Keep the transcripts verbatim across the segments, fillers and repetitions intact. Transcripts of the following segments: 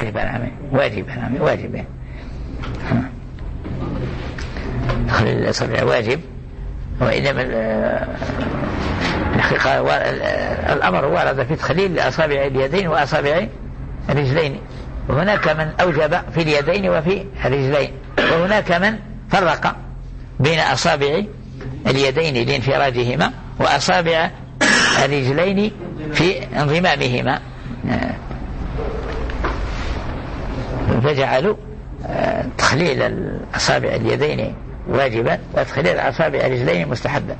واجبا واجبا واجبا تخليل الأصابع واجب، وإنما الحقيقة الأمر ورد في تخليل أصابع اليدين وأصابع الرجلين، وهناك من أوجب في اليدين وفي الرجلين، وهناك من فرق بين أصابع اليدين لانفراجهما وأصابع الرجلين في انضمامهما، فجعلوا تخليل الأصابع اليدين واجبا وتخليل أصابع الرجلين مستحبا.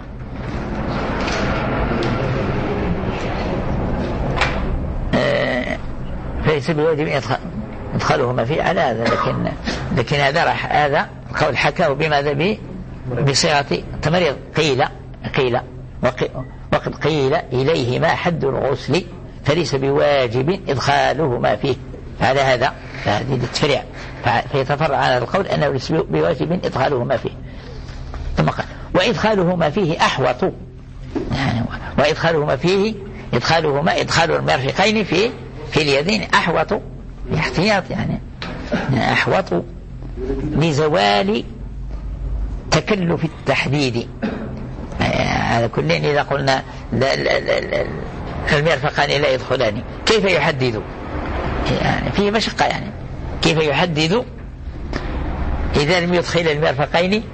فليس بواجب إدخالهما فيه على هذا، لكن لكن هذا راح هذا القول حكاه بماذا بصيغة تمريض. قيل قيل وقد قيل إليهما حد الغسل فليس بواجب إدخالهما فيه على هذا، فهذه التفريع فيتفرع عن هذا القول أنه ليس بواجب إدخالهما فيه. ثم قال وإدخالهما فيه أحوط، يعني وإدخالهما فيه إدخالهما إدخال المرفقين في في اليدين أحوط احتياط، يعني أحوط لزوال تكلف التحديد. على كل إذا قلنا المرفقان لا يدخلان كيف يحدد؟ يعني فيه مشقة، يعني كيف يحدد إذا لم يدخل المرفقين؟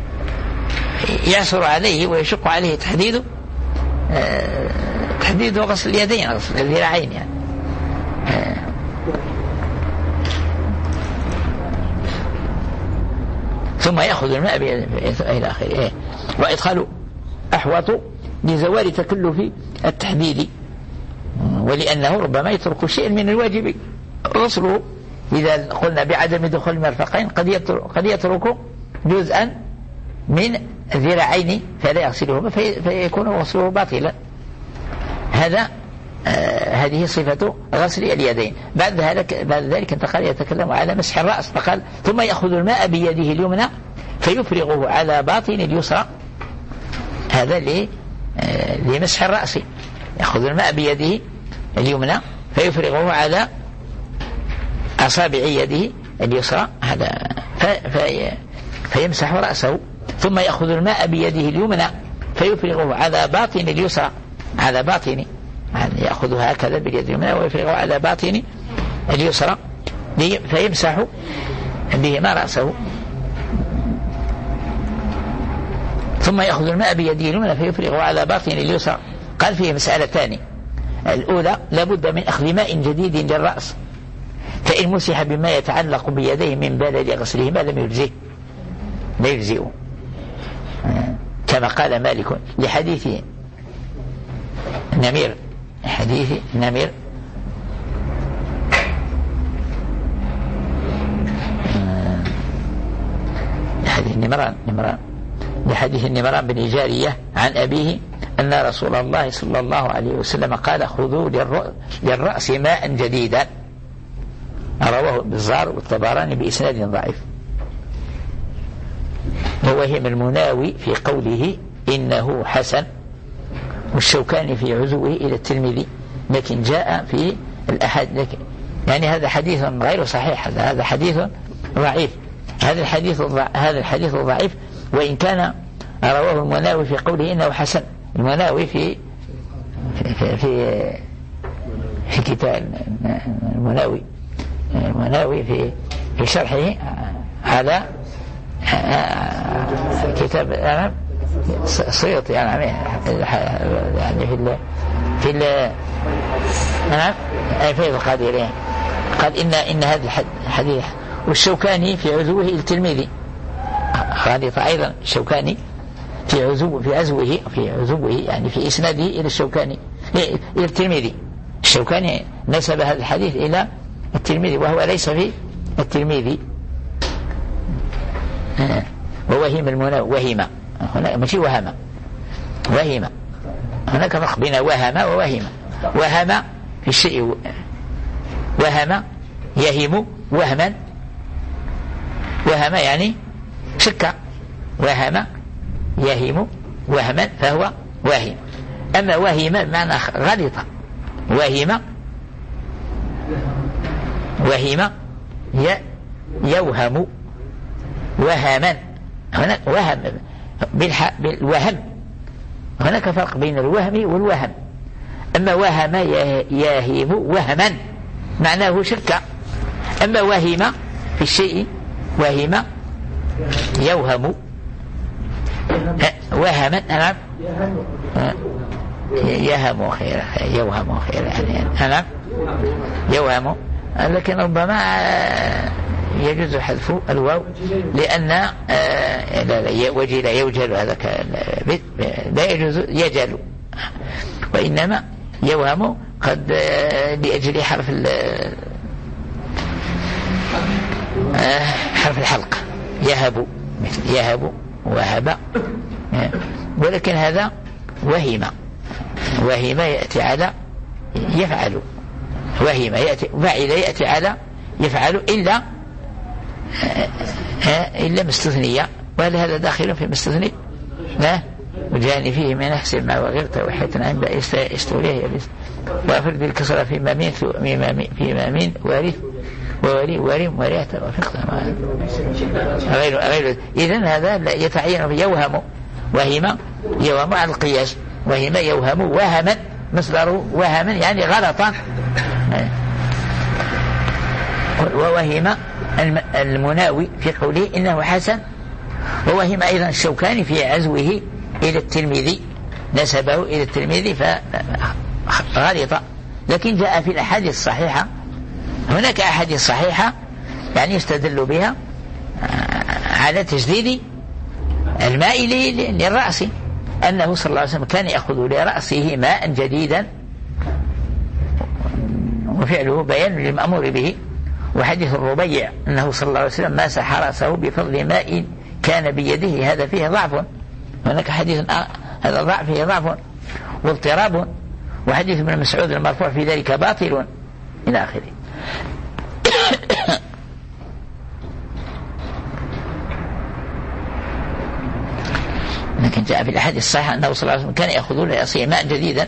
يعسر عليه ويشق عليه تحديد تحديد غسل اليدين غسل الذراعين يعني. ثم يأخذ الماء إلى آخره. وإدخال أحوط لزوال تكلف التحديد، ولأنه ربما يترك شيء من الواجب غسله. إذا قلنا بعدم دخول المرفقين قد يترك جزءا من الذراعين فلا يغسلهما فيكون غسله باطلا. هذا آه هذه صفة غسل اليدين. بعد ذلك بعد ذلك انتقل يتكلم على مسح الرأس، فقال ثم يأخذ الماء بيده اليمنى فيفرغه على باطن اليسرى. هذا آه لمسح الرأس، يأخذ الماء بيده اليمنى فيفرغه على أصابع يده اليسرى هذا في فيمسح رأسه. ثم يأخذ الماء بيده اليمنى فيفرغه على باطن اليسرى، على باطن يعني يأخذها هكذا باليد اليمنى ويفرغه على باطن اليسرى فيمسح بهما رأسه. ثم يأخذ الماء بيده اليمنى فيفرغه على باطن اليسرى. قال فيه مسألتان: الأولى لابد من أخذ ماء جديد للرأس، فإن مسح بما يتعلق بيديه من بلد غسلهما لم يجزئ لا يجزئ، كما قال مالك لحديث نمير حديث نمير حديث نمران نمران لحديث النمران بن جارية عن أبيه أن رسول الله صلى الله عليه وسلم قال: خذوا للرأس ماء جديدا. رواه البزار والطبراني بإسناد ضعيف. ووهم المناوي في قوله إنه حسن، والشوكاني في عزوه إلى الترمذي، لكن جاء في الأحد يعني هذا حديث غير صحيح، هذا حديث ضعيف. هذا الحديث هذا الحديث ضعيف، وإن كان رواه المناوي في قوله إنه حسن. المناوي في في في, في كتاب المناوي المناوي في في شرحه على كتاب السيوطي يعني يعني في ال في ال نعم فيض القادرين قال إن إن هذا الحديث. والشوكاني في عزوه إلى الترمذي، غالط أيضا الشوكاني في عزوه في عزوه في عزوه يعني في إسناده إلى الشوكاني إلى الترمذي. الشوكاني نسب هذا الحديث إلى الترمذي وهو ليس في الترمذي. ووهم المناوي وهم هنا ماشي وهم وهم، هناك فرق بين وهم ووهم. وهم في الشيء، وهم يهم وهما، وهم يعني شك، وهم يهم وهما فهو واهم. أما وهم بمعنى غلط، وهم وهم يوهم وهما، هناك وهم بالوهم، هناك فرق بين الوهم والوهم. أما وهم يهيم وهما معناه شك، أما وهم في الشيء وهم يوهم وهما نعم يهم خير يوهم خير يعني نعم يوهم، لكن ربما يجوز حذف الواو لأن لا لا وجل يوجل هذا لا يجوز يجل، وإنما يوهم قد لأجل حرف حرف الحلق يهب مثل يهب وهب، ولكن هذا وهم وهم يأتي على يفعل، وهم يأتي فعل يأتي على يفعل إلا إلا مستثنية، وهل هذا داخل في مستثني؟ لا، وجاني فيه من أحسن ما وغيرت وحيتنا عند استوليه وأفرد الكسرة في مامين في مامين وارث ووري ورم وريت وفقت غير غير. إذن هذا يتعين في يوهم وهم يوهم على القياس، وهم يوهم وهما مصدره وهما يعني غلطا، ووهم المناوي في قوله إنه حسن، ووهم أيضا الشوكاني في عزوه إلى الترمذي نسبه إلى الترمذي فغلط، لكن جاء في الأحاديث الصحيحة، هناك أحاديث صحيحة يعني يستدل بها على تجديد الماء للرأس، أنه صلى الله عليه وسلم كان يأخذ لرأسه ماء جديدا وفعله بيان للمأمور به، وحديث الربيع أنه صلى الله عليه وسلم مسح رأسه بفضل ماء كان بيده، هذا فيه ضعف، هناك حديث هذا ضعف فيه ضعف واضطراب، وحديث ابن مسعود المرفوع في ذلك باطل إلى آخره. لكن جاء في الأحاديث الصحيحة أنه صلى الله عليه وسلم كان يأخذ لرأسه ماء جديدا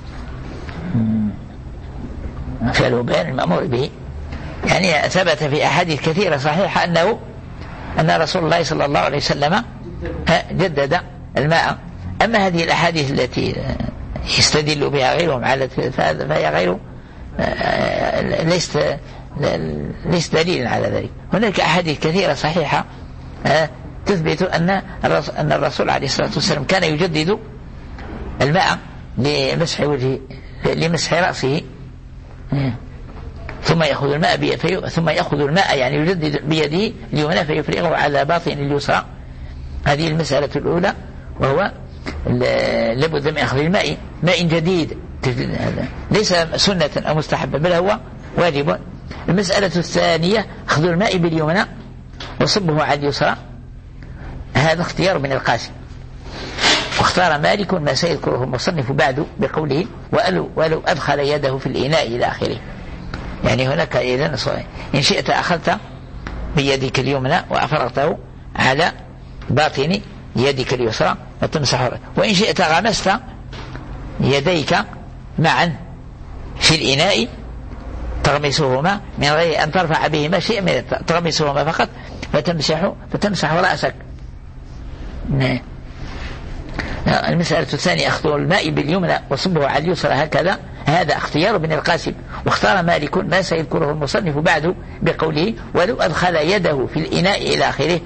فعله بيان المأمور به، يعني ثبت في أحاديث كثيرة صحيحة أنه أن رسول الله صلى الله عليه وسلم جدد الماء. أما هذه الأحاديث التي يستدل بها غيرهم على فهي غير ليست ليس دليل على ذلك. هناك أحاديث كثيرة صحيحة تثبت أن أن الرسول عليه الصلاة والسلام كان يجدد الماء لمسح وجهه لمسح رأسه، ثم يأخذ الماء في ثم يأخذ الماء يعني يجدد بيده اليمنى فيفرغه على باطن اليسرى. هذه المسألة الأولى، وهو لابد من أخذ الماء ماء جديد، ليس سنة أو مستحبة بل هو واجب. المسألة الثانية أخذ الماء باليمنى وصبه على اليسرى، هذا اختيار من القاسم، واختار مالك ما سيذكره المصنف بعد بقوله ولو, ولو أدخل يده في الإناء إلى آخره. يعني هناك إذن إن شئت أخذت بيدك اليمنى وأفرغته على باطن يدك اليسرى وتمسح، وإن شئت غمست يديك معا في الإناء تغمسهما من غير أن ترفع بهما شيء من تغمسهما فقط فتمسح فتمسح رأسك. المسألة الثانية أخذ الماء باليمنى وصبه على اليسرى هكذا، هذا اختيار ابن القاسم، واختار مالك ما سيذكره المصنف بعد بقوله ولو أدخل يده في الإناء إلى آخره.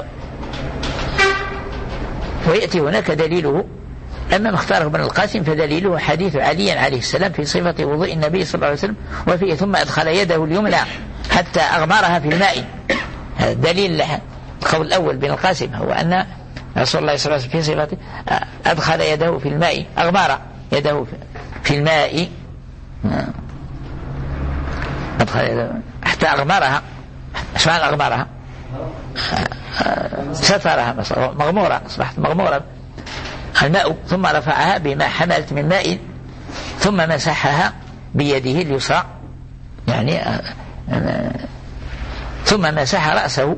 ويأتي هناك دليله. أما ما اختاره ابن القاسم فدليله حديث علي عليه السلام في صفة وضوء النبي صلى الله عليه وسلم وفيه ثم أدخل يده اليمنى حتى أغمرها في الماء. هذا دليل القول الأول بن القاسم هو أن رسول الله صلى الله عليه وسلم في صفته أدخل يده في الماء، أغمر يده في الماء، أدخل يده حتى أغمرها. ايش معنى أغمرها؟ سترها مغمورة، أصبحت مغمورة الماء، ثم رفعها بما حملت من ماء ثم مسحها بيده اليسرى، يعني ثم مسح رأسه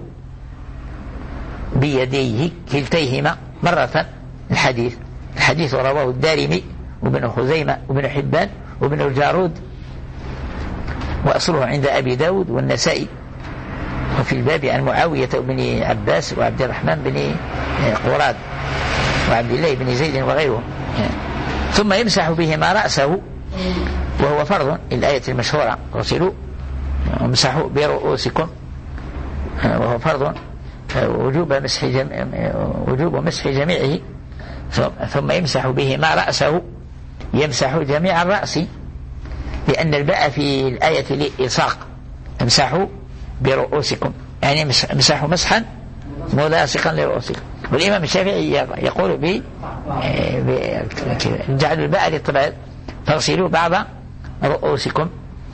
بيديه كلتيهما مرة. الحديث الحديث رواه الدارمي وابن خزيمة وابن حبان وابن الجارود وأصله عند أبي داود والنسائي. وفي الباب عن معاوية بن عباس وعبد الرحمن بن قراد وعبد الله بن زيد وغيرهم. ثم يمسح بهما رأسه وهو فرض، الآية المشهورة اغسلوا وامسحوا برؤوسكم، وهو فرض وجوب مسح جميع وجوب مسح جميعه. ثم يمسح بهما رأسه، يمسح جميع الرأس، لأن الباء في الآية للإلصاق، امسحوا برؤوسكم يعني امسحوا مسحا ملاصقا لرؤوسكم. والإمام الشافعي يقول ب جعل الباء للطبع، فاغسلوا بعض رؤوسكم.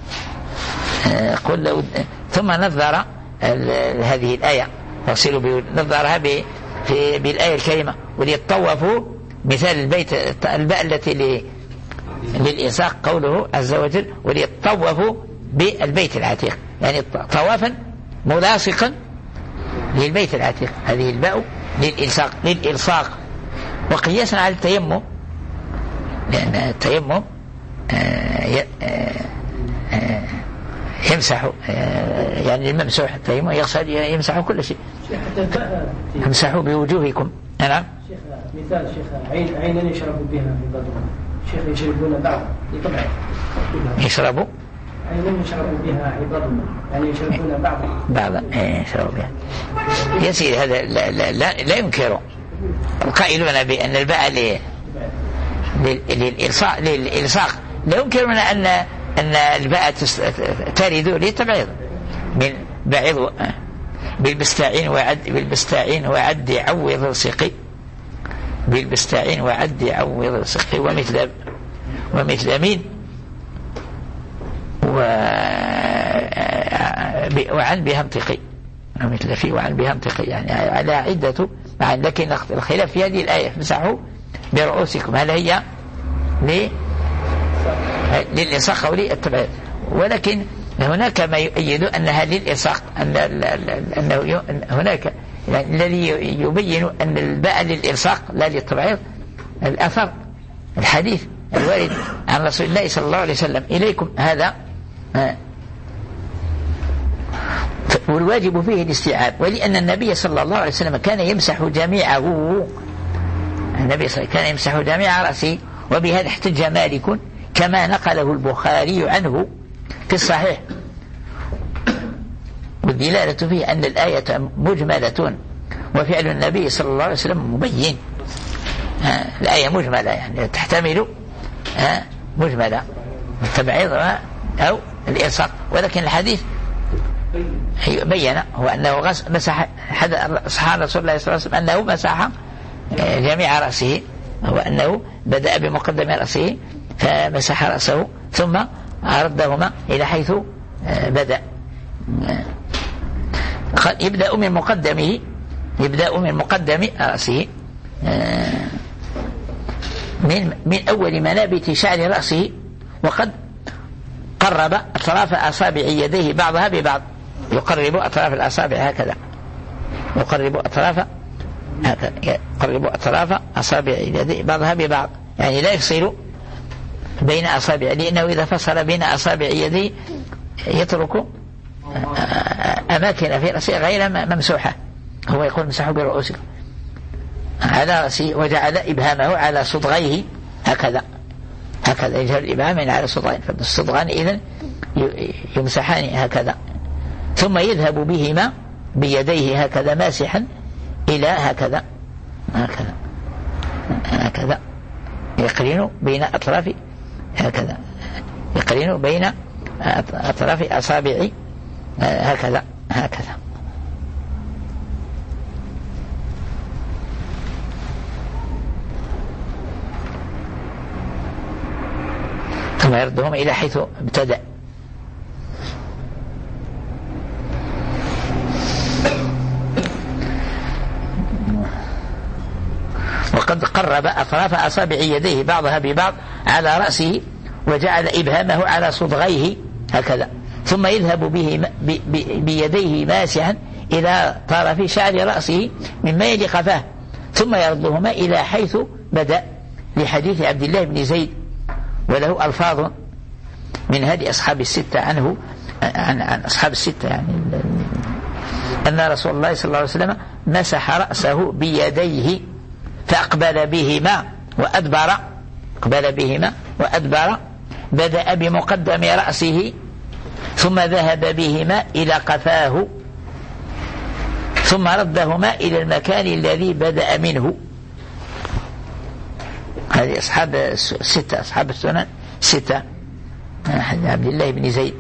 قل ثم نظر هذه الآية فاغسلوا، نظرها بالآية الكريمة وليطوفوا مثال البيت الباء التي للإلصاق قوله عز وجل وليطوفوا بالبيت العتيق، يعني طوافا ملاصقا للبيت العتيق. هذه الباء للإلصاق للإلصاق وقياسا على التيمم، لأن التيمم يمسح يعني الممسوح، التيمم يغسل يمسح كل شيء. امسحوا بوجوهكم. نعم. شيخ مثال شيخ عين عينا يشربوا بها في بدر، شيخ يشربون بعض لطبعا يشربوا عينا يشربوا بها عبادنا، يعني يشربون بعض بعضا ايه يشربوا بها. يا سيدي هذا لا لا لا, لا ينكروا القائلون بأن الباء للإلصاق للإلصاق، لا ينكرون أن أن الباء ترد للتبعيض من بعيض بالبستاعين وعد بالبستاعين وعد عوض السقي، بالبستاعين وعد عوض السقي ومثل ومثل مين وعن بها انتقي، ومثل في وعن بها انتقي، يعني على عدة مع. لكن الخلاف في هذه الآية مسحوا برؤوسكم، هل هي للإلصاق أو للتبعيض؟ ولكن هناك ما يؤيد أنها للإلصاق، أن أنه هناك يعني الذي يبين أن الباء للإلصاق لا للتبعيض الأثر الحديث الوارد عن رسول الله صلى الله عليه وسلم إليكم هذا، والواجب فيه الاستيعاب. ولأن النبي صلى الله عليه وسلم كان يمسح جميعه، النبي صلى الله عليه وسلم كان يمسح جميع رأسه، وبهذا احتج مالك كما نقله البخاري عنه في الصحيح. والدلالة فيه أن الآية مجملة وفعل النبي صلى الله عليه وسلم مبين. الآية مجملة يعني تحتمل مجملة التبعيض أو الإلصاق، ولكن الحديث بين هو أنه مسح صحابة رسول الله صلى الله عليه وسلم أنه مسح جميع رأسه، هو أنه بدأ بمقدم رأسه فمسح رأسه ثم أردهما إلى حيث بدأ. يبدأ من مقدمه، يبدأ من مقدم رأسه من من أول منابت شعر رأسه، وقد قرب أطراف أصابع يديه بعضها ببعض، يقرب أطراف الأصابع هكذا، يقرب أطراف هكذا يقرب أطراف أصابع يديه بعضها ببعض، يعني لا يفصل بين أصابع، لأنه إذا فصل بين أصابع يديه يترك أماكن في رأسه غير ممسوحة. هو يقول مسحوا برؤوسكم على رأسه، وجعل إبهامه على صدغيه هكذا، هكذا يجعل الإبهام على صدغين، فالصدغان إذن يمسحان هكذا، ثم يذهب بهما بيديه هكذا ماسحا إلى هكذا هكذا هكذا، يقرن بين أطراف هكذا، يقرن بين أطراف أصابع هكذا هكذا. ثم يردهم إلى حيث ابتدأ. وقد قرب أطراف أصابع يديه بعضها ببعض على رأسه، وجعل إبهامه على صدغيه هكذا، ثم يذهب به بيديه ماسحا إلى طرف شعر رأسه مما يلي قفاه، ثم يردهما إلى حيث بدأ، لحديث عبد الله بن زيد، وله ألفاظ من هذه أصحاب الستة عنه عن, عن أصحاب الستة يعني أن رسول الله صلى الله عليه وسلم مسح رأسه بيديه فأقبل بهما وأدبر أقبل بهما وأدبر بدأ بمقدم رأسه ثم ذهب بهما إلى قفاه ثم ردهما إلى المكان الذي بدأ منه. هذه أصحاب الستة أصحاب السنن ستة عبد الله بن زيد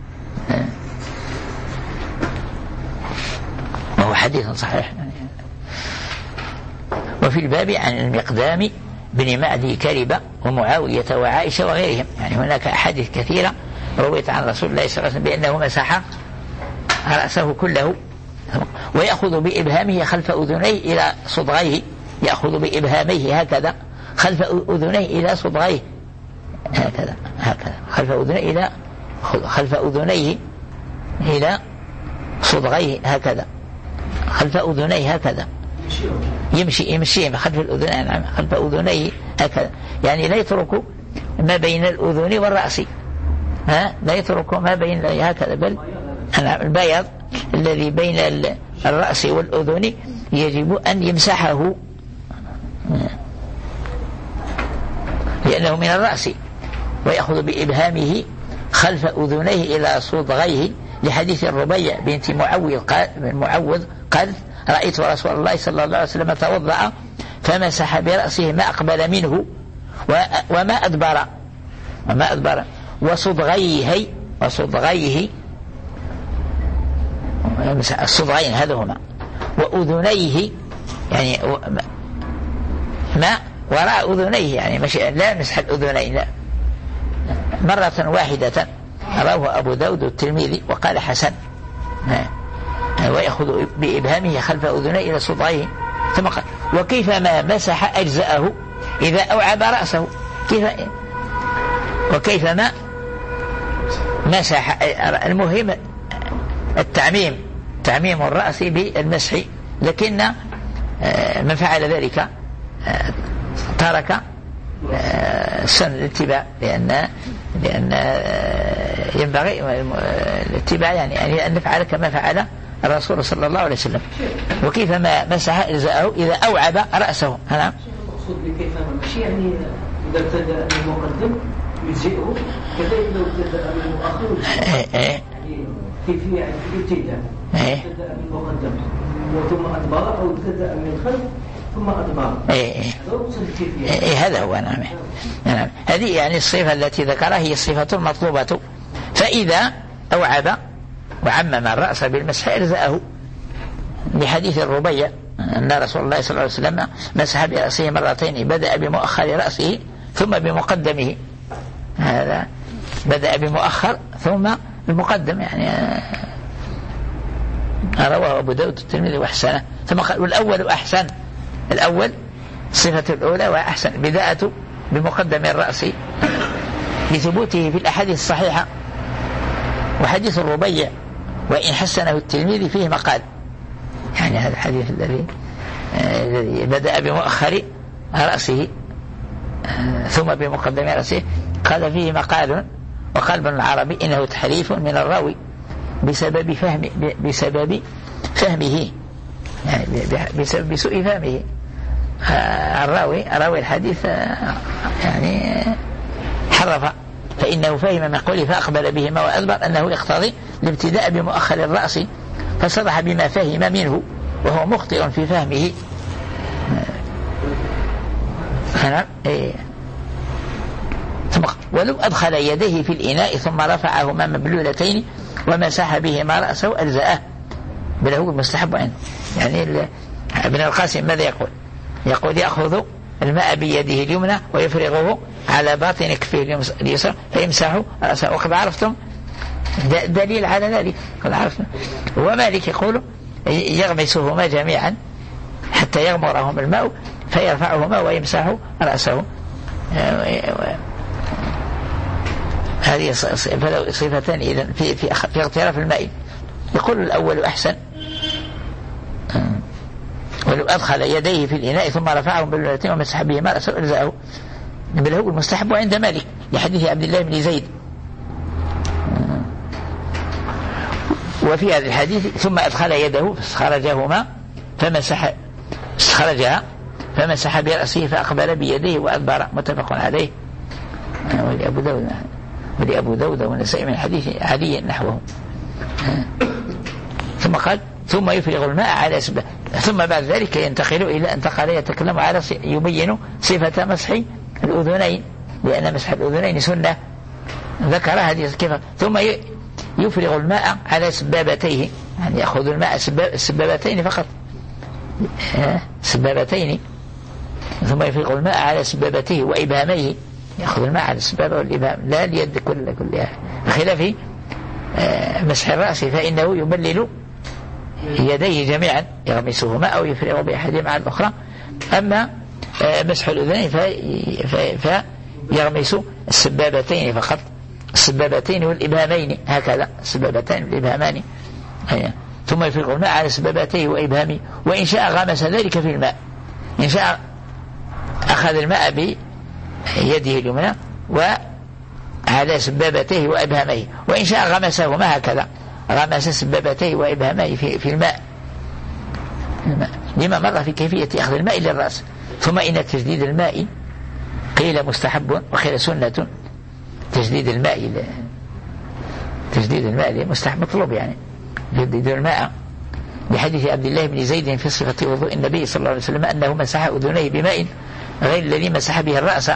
وهو حديث صحيح. وفي الباب عن المقدام بن معدي كربة ومعاوية وعائشة وغيرهم، يعني هناك أحاديث كثيرة رويت عن رسول الله صلى الله عليه وسلم بأنه مسح رأسه كله ويأخذ بإبهامه خلف أذنيه إلى صدغيه، يأخذ بإبهاميه هكذا خلف أذنيه إلى صدغيه هكذا هكذا خلف أذنيه إلى خلف أذنيه إلى صدغيه هكذا خلف أذنيه هكذا يمشي يمشي خلف الأذنين خلف أذنيه هكذا، يعني لا يترك ما بين الأذن والرأس، ها لا يترك ما بين هكذا، بل البياض الذي بين الرأس والأذن يجب أن يمسحه لأنه من الرأس، ويأخذ بإبهامه خلف أذنيه إلى صدغيه لحديث الربيع بنت معوذ معوذ قال رأيت رسول الله صلى الله عليه وسلم توضأ فمسح برأسه ما أقبل منه وما أدبر وما أدبر وصدغيه وصدغيه الصدغين هذا هما وأذنيه يعني ما وراء أذنيه، يعني مشي لا مسح الأذنين لا مرة واحدة. رواه أبو داود الترمذي وقال حسن. ويأخذ بإبهامه خلف أذنيه إلى صدغيه ثم قال وكيفما مسح أجزأه إذا أوعب رأسه، كيف وكيفما مسح. المهم التعميم تعميم الرأس بالمسح، لكن من فعل ذلك ترك سن الاتباع، لأن لأن ينبغي الاتباع يعني أن نفعل كما فعل الرسول صلى الله عليه وسلم. وكيفما مسح أجزاءه إذا أوعب رأسه. أنا أقصد بكيفما ماشي يعني إذا ابتدأ من المقدم يجزئه كذلك لو ابتدأ من المؤخر يعني كيفية يعني الابتداء ابتدأ من المقدم ثم أدبر أو ابتدأ من الخلف ثم أدبر. إيه إيه هذا هو. نعم نعم هذه يعني الصفة التي ذكرها هي الصفة المطلوبة. فإذا أوعب وعمم الرأس بالمسح أجزأه لحديث الربيع أن رسول الله صلى الله عليه وسلم مسح برأسه مرتين بدأ بمؤخر رأسه ثم بمقدمه، هذا بدأ بمؤخر ثم بمقدم يعني رواه أبو داود الترمذي وأحسنه. ثم قال والأول أحسن، الأول صفة الأولى وأحسن بداءة بمقدم الرأس لثبوته في الأحاديث الصحيحة. وحديث الربيع وإن حسنه الترمذي فيه مقال، يعني هذا الحديث الذي الذي بدأ بمؤخر رأسه ثم بمقدم رأسه قال فيه مقال. وقال ابن العربي إنه تحريف من الراوي بسبب فهم بسبب فهمه يعني بسبب سوء فهمه. الراوي راوي الحديث يعني حرف، فإنه فهم من قوله فأقبل بهما وأدبر أنه يقتضي الابتداء بمؤخر الرأس فصرح بما فهم منه وهو مخطئ في فهمه. إيه. ولو أدخل يديه في الإناء ثم رفعهما مبلولتين ومسح بهما رأسه أجزأه بل هو المستحب عنه. يعني ابن القاسم ماذا يقول؟ يقول يأخذ الماء بيده اليمنى ويفرغه على باطن كفه اليسرى فيمسح رأسه. وقد عرفتم دليل على ذلك قد عرفتم. ومالك يقول يغمسهما جميعا حتى يغمرهم الماء فيرفعهما ويمسح رأسه. هذه صفتان إذن في في في اغتراف الماء. يقول الأول أحسن ولو أدخل يديه في الإناء ثم رفعهم بالملتين ومسح بهما رأسه أجزأه بل هو المستحب عند مالك لحديث عبد الله بن زيد. وفي هذا الحديث ثم أدخل يده فاستخرجهما فمسح استخرجها فمسح برأسه فأقبل بيديه وأدبر، متفق عليه. ولأبو داود ولأبو داود ونسائي من حديث علي نحوه. ثم قال ثم يفرغ الماء على سبه، ثم بعد ذلك ينتقل إلى انتقل يتكلم على يبين صفة مسح الأذنين، لأن مسح الأذنين سنة ذكر هذه الكفة. ثم يفرغ الماء على سبابتيه، يعني يأخذ الماء السبابتين فقط، سبابتين. ثم يفرغ الماء على سبابته وإبهاميه، يأخذ الماء على السبابة والإبهام لا اليد كل كلها، بخلاف مسح الرأس فإنه يبلل يديه جميعا يغمسهما أو يفرغ بأحدهما على الأخرى. أما مسح الأذنين فيغمس السبابتين فقط، السبابتين والإبهامين هكذا، السبابتين والإبهامان. ثم يفرغ الماء على سبابته وإبهامه، وإن شاء غمس ذلك في الماء، إن شاء أخذ الماء بيده اليمنى وعلى سبابته وإبهامه، وإن شاء غمسهما هكذا، غمس سبابته وإبهامه في, في الماء لما مر في كيفية أخذ الماء للرأس. ثم إن تجديد الماء قيل مستحب وقيل سنة. تجديد الماء تجديد الماء مستحب مطلوب، يعني يجدد الماء لحديث عبد الله بن زيد في صفة وضوء النبي صلى الله عليه وسلم أنه مسح أذنيه بماء غير الذي مسح به الرأس.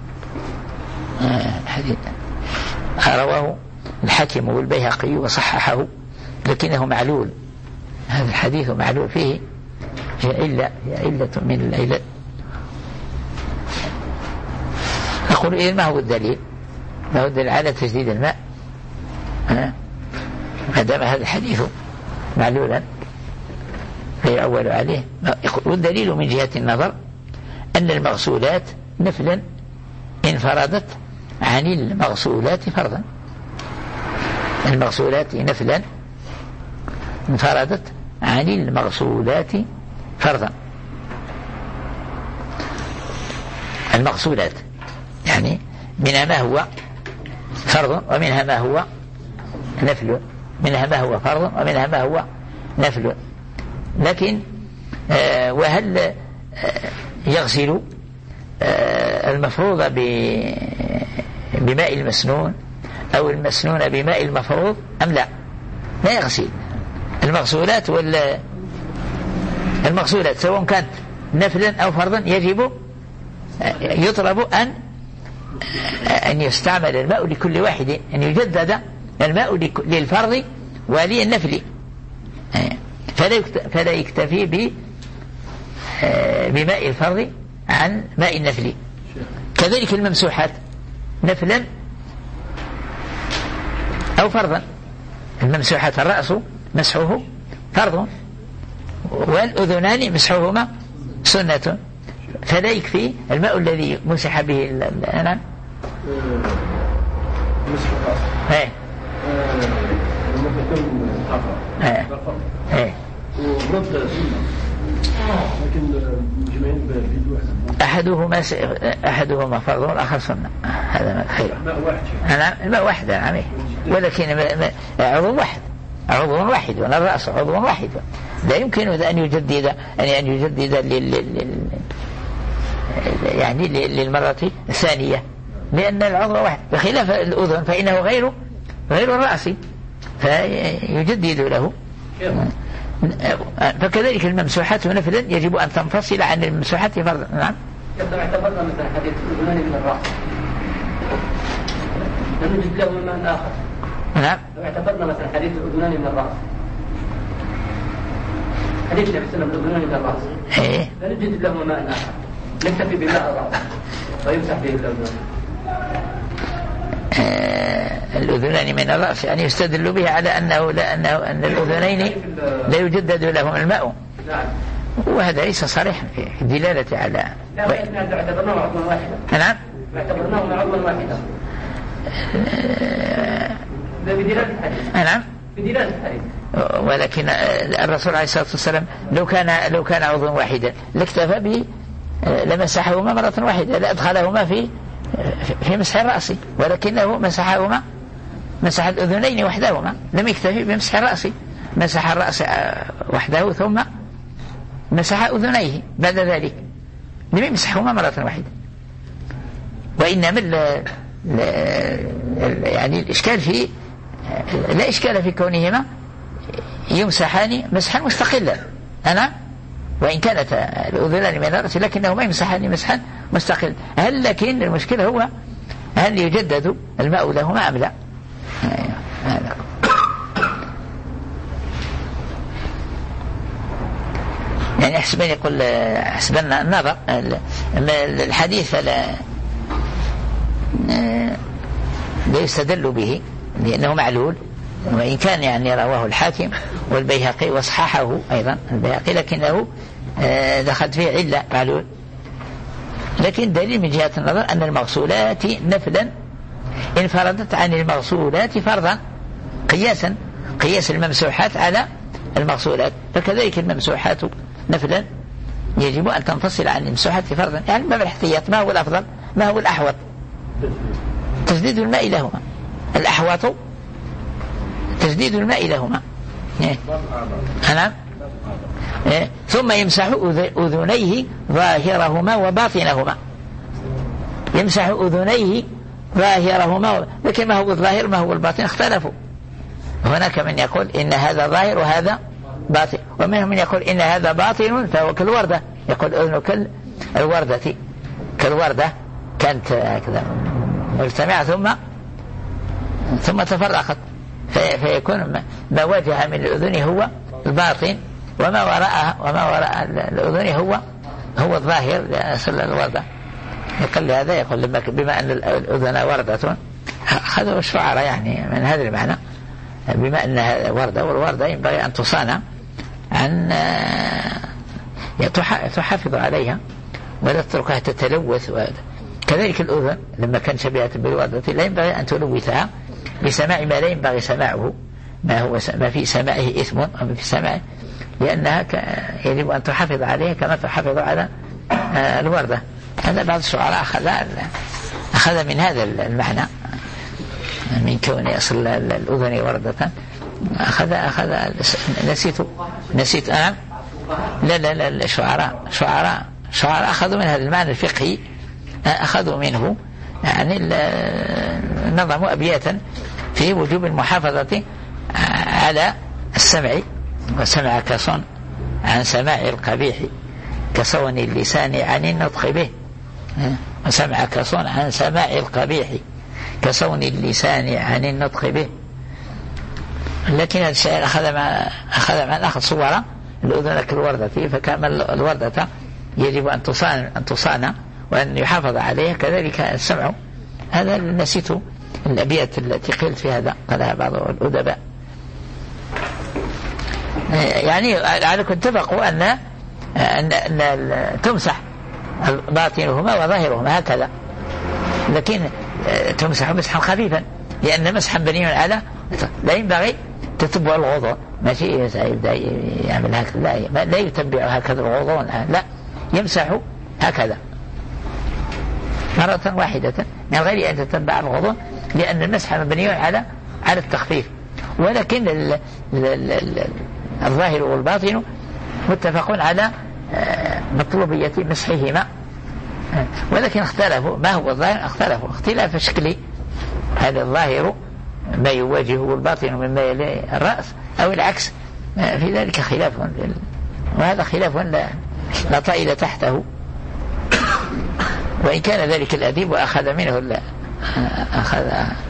الحديث رواه الحاكم والبيهقي وصححه، لكنه معلول، هذا الحديث معلول، فيه علة علة من العلل. أقول إذن ما هو الدليل؟ ما هو الدليل على تجديد الماء ما دام هذا الحديث معلولا فيعول عليه؟ والدليل من جهة النظر أن المغسولات نفلا انفردت عن المغسولات فرضا، المغسولات نفلا انفردت عن المغسولات فرضا. المغسولات يعني منها ما هو فرض ومنها ما هو نفل، منها ما هو فرض ومنها ما هو نفل. لكن آه وهل آه يغسل آه المفروض بماء المسنون أو المسنون بماء المفروض أم لا؟ لا يغسل المغسولات، ولا المغسولات سواء كانت نفلا أو فرضا يجب يطلب أن أن يستعمل الماء لكل واحد، أن يجدد الماء للفرض وللنفل، فلا يكتفي بماء الفرض عن ماء النفل. كذلك الممسوحات نفلا أو فرضا، الممسوحات الرأس مسحه فرض والأذنان مسحهما سنة، فلا يكفي الماء الذي مسح به الأنام. مسح الرأس ايه لما تكون ايه ايه ورد سنة، لكن مجمعين بيد واحد، أحدهما س... أحدهما فرض والآخر سنة، هذا خير. ماء واحد أنا الماء واحد نعم، ولكن عضو واحد، عضو واحد، والرأس عضو واحد، لا يمكن أن يجدد أن يجدد لل... لل... يعني للمرة الثانية، لأن العضو واحد، بخلاف الأذن فإنه غير غير الرأس فيجدد له. فكذلك الممسوحات نفلا يجب أن تنفصل عن الممسوحات فرضا. نعم. لو اعتبرنا مثلا حديث الأذنان من الرأس لم نجد له ماء آخر. نعم. لو اعتبرنا مثلا حديث الأذنان من الرأس، حديث النبي صلى الله عليه وسلم الأذنان من الرأس، إيه. لا نجد له ماء آخر، نكتفي بماء الرأس ويمسح به الأذنان. الأذنان من الرأس يعني يستدل به على أنه لا أنه أن الأذنين لا يجدد لهم الماء. نعم. وهذا ليس صريحا في الدلالة على. لا و... اعتبرناه عضوا واحدا. نعم. اعتبرناه عضوا واحدا. بدلالة الحديث. نعم. بدلالة الحديث. ولكن الرسول عليه الصلاة والسلام لو كان لو كان عضوا واحدا لاكتفى به لمسحهما مرة واحدة، لأدخلهما في في مسح الرأس، ولكنه مسحهما مسح الأذنين وحدهما، لم يكتفي بمسح الرأس، مسح الرأس وحده ثم مسح أذنيه بعد ذلك، لم يمسحهما مرة واحدة. وإنما ال ال يعني الإشكال في لا إشكال في كونهما يمسحان مسحا مستقلا، أنا وإن كانت الأذنان من الرأس لكنهما يمسحان مسحا مستقلا. هل لكن المشكلة هو هل يجدد الماء لهما أم لا؟ هذا يعني أحسبن يقول أحسبن النظر الحديث لا, لا يستدل به لأنه معلول، وإن كان يعني رواه الحاكم والبيهقي وصححه أيضا البيهقي، لكنه دخلت فيه علة معلول. لكن دليل من جهة النظر أن المغسولات نفلا انفردت عن المغسولات فرضا قياسا، قياس الممسوحات على المغسولات، فكذلك الممسوحات نفلا يجب أن تنفصل عن الممسوحات فرضا. يعني باب الاحتياط ما هو الأفضل؟ ما هو الأحوط؟ تجديد الماء لهما، الأحوط تجديد الماء لهما. نعم. ثم يمسح أذنيه ظاهرهما وباطنهما، يمسح أذنيه ظاهرهما، لكن ما هو الظاهر ما هو الباطن اختلفوا. هناك من يقول إن هذا ظاهر وهذا باطن، ومنهم من يقول إن هذا باطن فهو كالوردة، يقول أذن كالوردة كالوردة كانت هكذا مجتمعة ثم ثم تفرقت، فيكون ما وجه من الأذن هو الباطن، وما وراءها وما وراء الأذن هو هو الظاهر لأصل الوردة. يقول هذا يقول بما أن الأذن وردة، أخذوا الشعراء يعني من هذا المعنى، بما أنها وردة، والوردة ينبغي أن تصانع عن تحافظ عليها ولا تتركها تتلوث. كذلك الأذن لما كان شبيهة بالوردة لا ينبغي أن تلوثها بسماع ما لا ينبغي سماعه، ما هو ما في سماعه إثم أو في سماعه، لأنها يجب أن تحافظ عليها كما تحافظ على الوردة. هذا بعض الشعراء أخذ أخذ من هذا المعنى من كون أصل الأذن وردة، أخذ أخذ نسيت نسيت أنا لا لا لا الشعراء شعراء شعراء أخذوا من هذا المعنى الفقهي، أخذوا منه يعني نظموا أبياتا في وجوب المحافظة على السمع، وسمع كصون عن سماع القبيح كصون اللسان عن النطق به، وسمع كصون عن سماع القبيح كصون اللسان عن النطق به. لكن الشاعر أخذ ما أخذ ما أخذ صورة الأذن كالوردة، فكما الوردة يجب أن تصان أن تصان وأن يحافظ عليها، كذلك السمع. هذا نسيت الأبيات التي قلت في هذا قالها بعض الأدباء. يعني على كنت اتفقوا أن أن, أن تمسح باطنهما وظاهرهما هكذا، لكن تمسح مسحا خفيفا، لأن مسحا بني على لا ينبغي تتبع الغضون، ماشي يبدأ يعمل هكذا، لا, لا يتبع هكذا الغضون، لا يمسح هكذا مرة واحدة من غير أن تتبع الغضون، لأن المسح مبني على على التخفيف. ولكن ال ال ال الظاهر والباطن متفقون على مطلوبية مسحهما، ولكن اختلفوا ما هو الظاهر، اختلفوا اختلاف شكلي، هل الظاهر ما يواجهه الباطن مما يلي الرأس أو العكس، في ذلك خلاف، وهذا خلاف لا, لا طائل تحته، وإن كان ذلك الأديب وأخذ منه لا أخذ.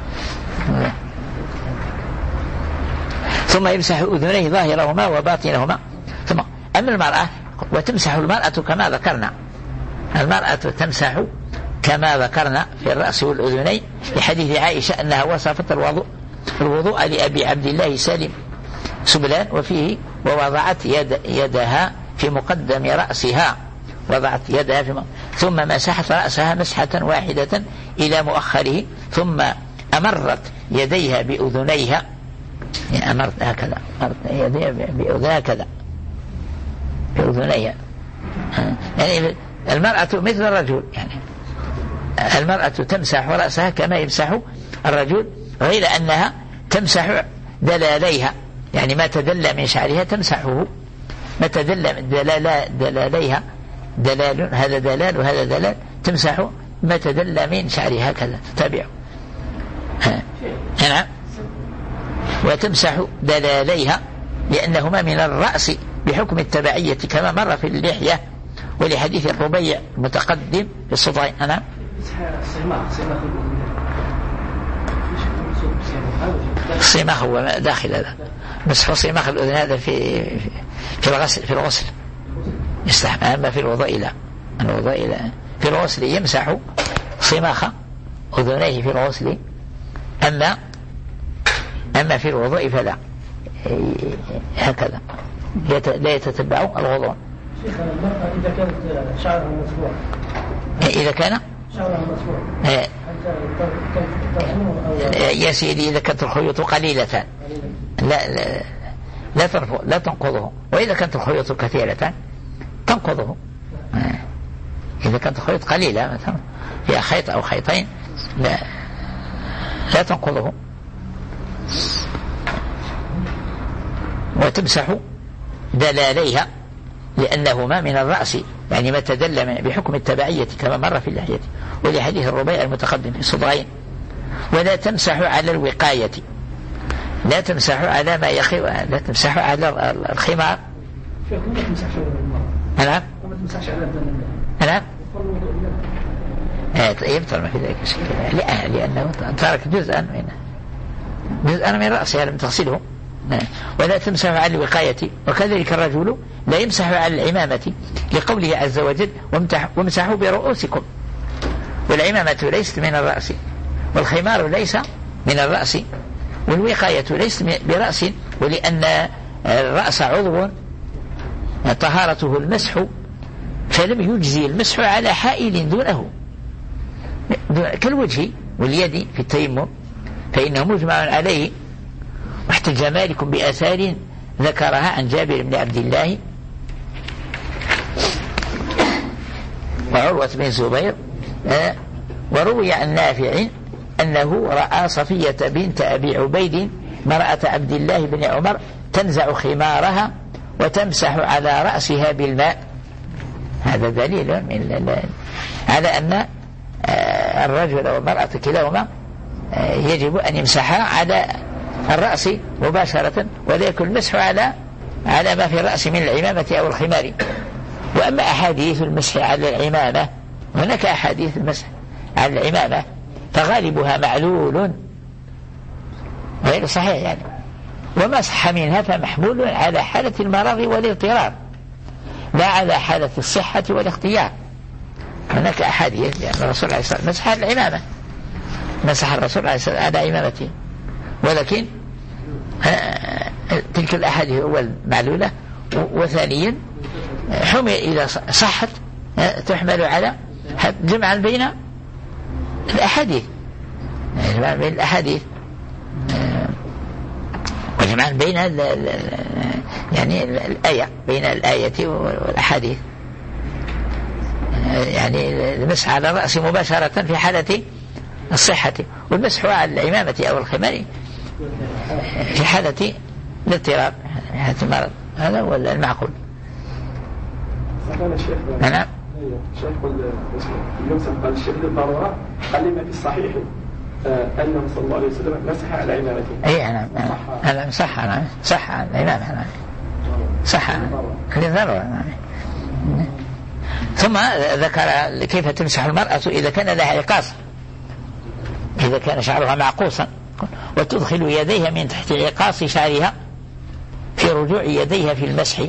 ثم يمسح أذنيه ظاهرهما وباطنهما. ثم أما المرأة وتمسح المرأة كما ذكرنا، المرأة تمسح كما ذكرنا في الرأس والأذنين لحديث عائشة أنها وصفت الوضوء الوضوء لأبي عبد الله سالم سبلان وفيه ووضعت يد يدها في مقدم رأسها، وضعت يدها في م... ثم مسحت رأسها مسحة واحدة إلى مؤخره، ثم أمرت يديها بأذنيها، يعني أمرت هكذا، أمرت يديها بأذنيها هكذا بأذنيها. يعني المرأة مثل الرجل، يعني المرأة تمسح رأسها كما يمسح الرجل، غير أنها تمسح دلاليها، يعني ما تدلى من شعرها تمسحه، ما تدلى من دلالا دلاليها، دلال هذا دلال وهذا دلال، تمسح ما تدلى من شعرها كذا تتابعه. نعم. وتمسح دلاليها لأنهما من الرأس بحكم التبعية كما مر في اللحية ولحديث الربيع المتقدم في السطعين. نعم. الصماخ هو داخل هذا، مسح صماخ الأذن هذا في في الغسل في الغسل يستحب، أما في الوضوء لا، الوضوء لا، في الغسل يمسح صماخ أذنيه في الغسل، أما أما في الوضوء فلا، هكذا لا يتتبع الوضوء. إذا كانت شعرها مصفوع، إذا كان شعرها مصفوع يا سيدي إذا كانت الخيوط قليلة لا لا لا, لا تنقضه، وإذا كانت الخيوط كثيرة تنقضه. إذا كانت الخيوط قليلة مثلا فيها خيط أو خيطين لا لا تنقضه. وتمسح دلاليها لأنهما من الرأس، يعني ما تدل بحكم التبعية كما مر في اللحية ولحديث الربيع المتقدم في الصدغين. ولا تمسح على الوقاية، لا تمسح على ما يخي، لا تمسح على الخمار. نعم. نعم. يبطل ما في ذلك شيء، لا لأنه ترك جزءا من جزءا من رأسه لم تغسله. ولا تمسح على الوقاية، وكذلك الرجل لا يمسح على العمامة لقوله عز وجل وامسحوا برؤوسكم، والعمامة ليست من الرأس، والخمار ليس من الرأس، والوقاية ليست برأس، ولأن الرأس عضو طهارته المسح، فلم يجزي المسح على حائل دونه كالوجه واليد في التيمم فإنه مجمع عليه. واحتج مالك بآثار ذكرها عن جابر بن عبد الله وعروة بن زبير، آه وروي عن نافع أنه رأى صفية بنت أبي عبيد مرأة عبد الله بن عمر تنزع خمارها وتمسح على رأسها بالماء. هذا دليل من على أن آه الرجل والمرأة كلاهما آه يجب أن يمسحها على الرأس مباشرة، ولا يكون المسح على على ما في الرأس من العمامة أو الخمار. وأما أحاديث المسح على العمامة، هناك أحاديث المسح على العمامة فغالبها معلول غير صحيح يعني، وما صح منها فمحمول على حالة المرض والاضطرار لا على حالة الصحة والاختيار. هناك أحاديث يعني الرسول عليه الصلاة والسلام مسح على العمامة، مسح الرسول عليه الصلاة والسلام على عمامته، ولكن تلك الأحاديث أول معلولة، وثانيا حمل إذا صحت تحمل على جمعا بين الأحاديث، جمعا بين الأحاديث وجمعا بين يعني الآية، بين الآية والأحاديث، يعني المسح على الرأس مباشرة في حالة الصحة، والمسح على العمامة أو الخمار في حالة الاضطراب، في حالة المرض. هذا هو المعقول. نعم. الشيخ يمسح قال الشيخ للضرورة، قال لما في الصحيح أنه صلى الله عليه وسلم مسح على عمامته. أي نعم. أنا صح أنا صح على العمامة نعم. صح للضرورة نعم. ثم ذكر كيف تمسح المرأة إذا كان لها عقاص، إذا كان شعرها معقوصا، وتدخل يديها من تحت عقاص شعرها في رجوع يديها في المسح.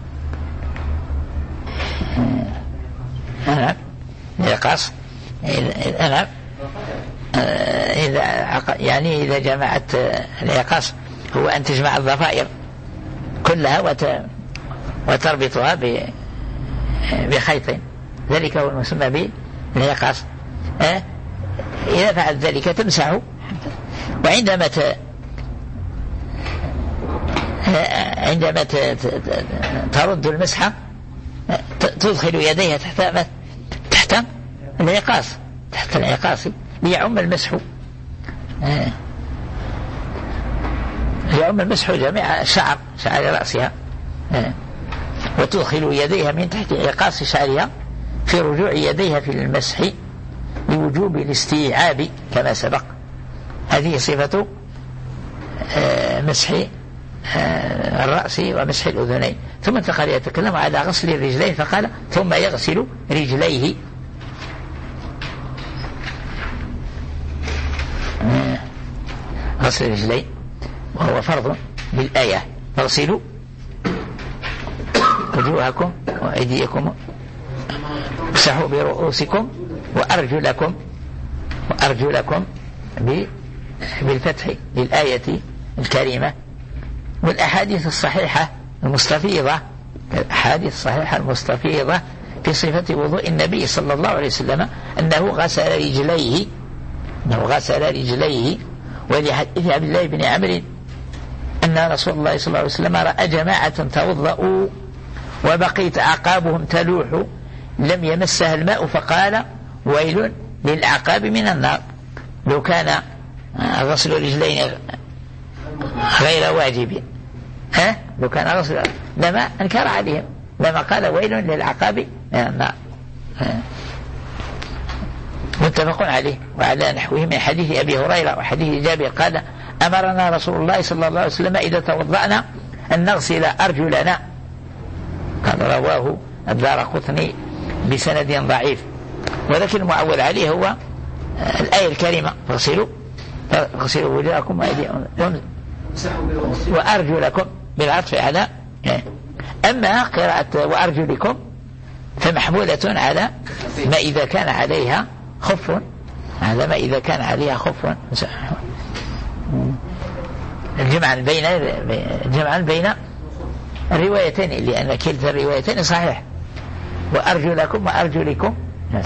نعم عقاص نعم. إذا يعني إذا جمعت العقاص هو أن تجمع الضفائر كلها وتربطها بخيط، ذلك هو المسمى بالعقاص. إذا فعلت ذلك تمسح، وعندما ت... عندما ت... ترد المسحة تدخل يديها تحت تحت العقاص، تحت العقاص ليعم المسح. يوم المسح جميع الشعر شعر رأسها، وتدخل يديها من تحت عقاص شعرها في رجوع يديها في المسح لوجوب الاستيعاب كما سبق. هذه صفة مسح الرأس ومسح الأذنين. ثم انتقل يتكلم على غسل الرجلين فقال ثم يغسل رجليه. غسل الرجلين وهو فرض بالآية فاغسلوا وجوهكم وأيديكم امسحوا برؤوسكم وأرجلكم وأرجلكم بالفتح للآية الكريمة. والأحاديث الصحيحة المستفيضة الأحاديث الصحيحة المستفيضة في صفة وضوء النبي صلى الله عليه وسلم أنه غسل رجليه أنه غسل رجليه ولحديث عبد الله بن عمرو أن رسول الله صلى الله عليه وسلم رأى جماعة توضؤوا وبقيت أعقابهم تلوح لم يمسها الماء فقال ويل للأعقاب من النار. لو كان غسل رجلين غير واجب ها لو كان غسل لما أنكر عليهم لما قال ويل للأعقاب من النار. متفق عليه وعلى نحوه من حديث أبي هريرة وحديث جابر قال أمرنا رسول الله صلى الله عليه وسلم إذا توضأنا أن نغسل أرجلنا. قال رواه الدارقطني بسند ضعيف. ولكن المعول عليه هو الآية الكريمة فاغسلوا فاغسلوا وجوهكم وأرجلكم بالعطف على. أما قراءة وأرجلكم فمحمولة على ما إذا كان عليها خف على ما إذا كان عليها خف الجمع بين الجمع بين الروايتين لأن كلتا الروايتين صحيح وأرجلكم وأرجلكم.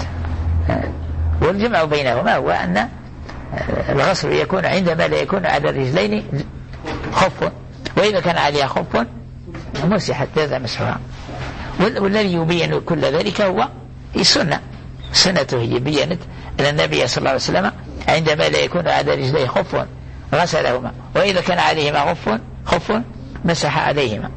والجمع بينهما هو أن الغسل يكون عندما لا يكون على الرجلين خف وإذا كان عليها خف مسحت هذا مسحها. والذي يبين كل ذلك هو السنة. السنة هي بينت أن النبي صلى الله عليه وسلم عندما لا يكون على رجليه خف غسلهما وإذا كان عليهما خف خف مسح عليهما.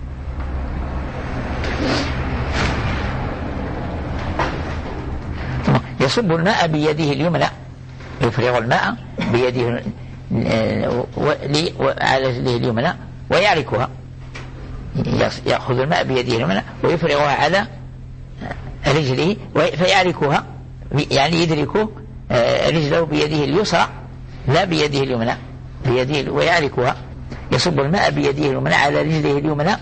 يصب الماء بيده اليمنى يفرغ الماء بيده على رجله اليمنى ويعركها. يأخذ الماء بيده اليمنى ويفرغها على رجله فيعركها يعني يدرك رجله بيده اليسرى لا بيده اليمنى بيده ويعركها. يصب الماء بيده اليمنى على رجله اليمنى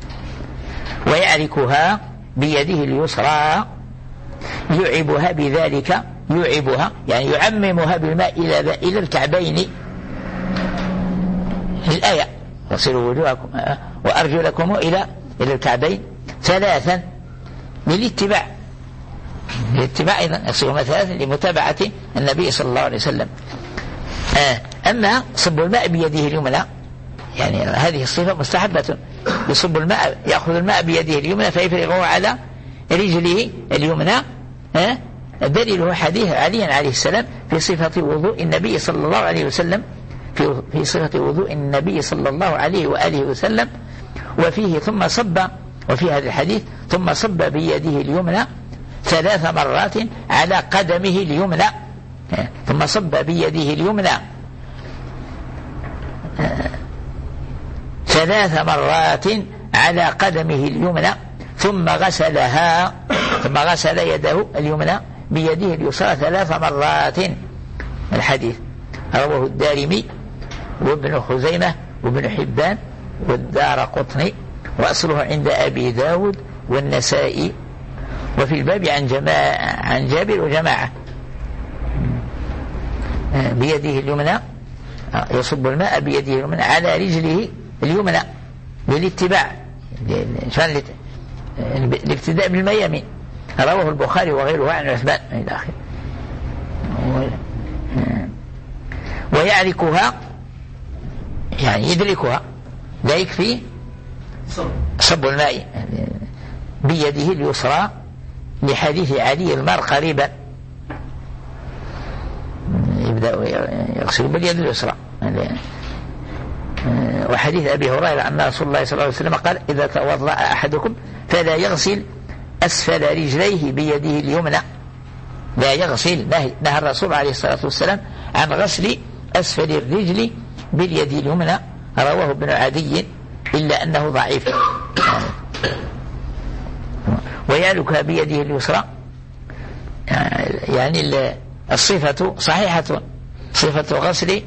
ويعركها بيده اليسرى يعبها بذلك يعبها يعني يعممها بالماء إلى إلى الكعبين. الآية يغسلوا وجوهكم وأرجلكم إلى إلى الكعبين ثلاثا للاتباع للاتباع أيضا يغسلهما ثلاثا لمتابعة النبي صلى الله عليه وسلم. أما صب الماء بيده اليمنى يعني هذه الصفة مستحبة. يصب الماء يأخذ الماء بيده اليمنى فيفرغه على رجله اليمنى. دليله حديث علي عليه السلام في صفة وضوء النبي صلى الله عليه وسلم في في صفة وضوء النبي صلى الله عليه وآله وسلم وفيه ثم صب وفي هذا الحديث ثم صب بيده اليمنى ثلاث مرات على قدمه اليمنى. ثم صب بيده اليمنى ثلاث مرات على قدمه اليمنى ثم غسلها ثم غسل يده اليمنى بيده اليسرى ثلاث مرات. الحديث رواه الدارمي وابن خزيمة وابن حبان والدارقطني وأصله عند أبي داود والنسائي وفي الباب عن جماعة عن جابر وجماعة. بيده اليمنى يصب الماء بيده اليمنى على رجله اليمنى بالاتباع الابتداء بالميامين. رواه البخاري وغيره عن عثمان إلى آخره. ويعركها يعني يدركها لا يكفي صب الماء بيده اليسرى لحديث علي المار قريبا يبدأ يغسل باليد اليسرى وحديث أبي هريرة أن رسول الله صلى الله عليه وسلم قال إذا توضأ أحدكم فلا يغسل أسفل رجليه بيده اليمنى. لا يغسل، نهى الرسول عليه الصلاة والسلام عن غسل أسفل الرجل باليد اليمنى. رواه ابن عدي إلا أنه ضعيف. ويالك بيده اليسرى، يعني الصفة صحيحة، صفة غسل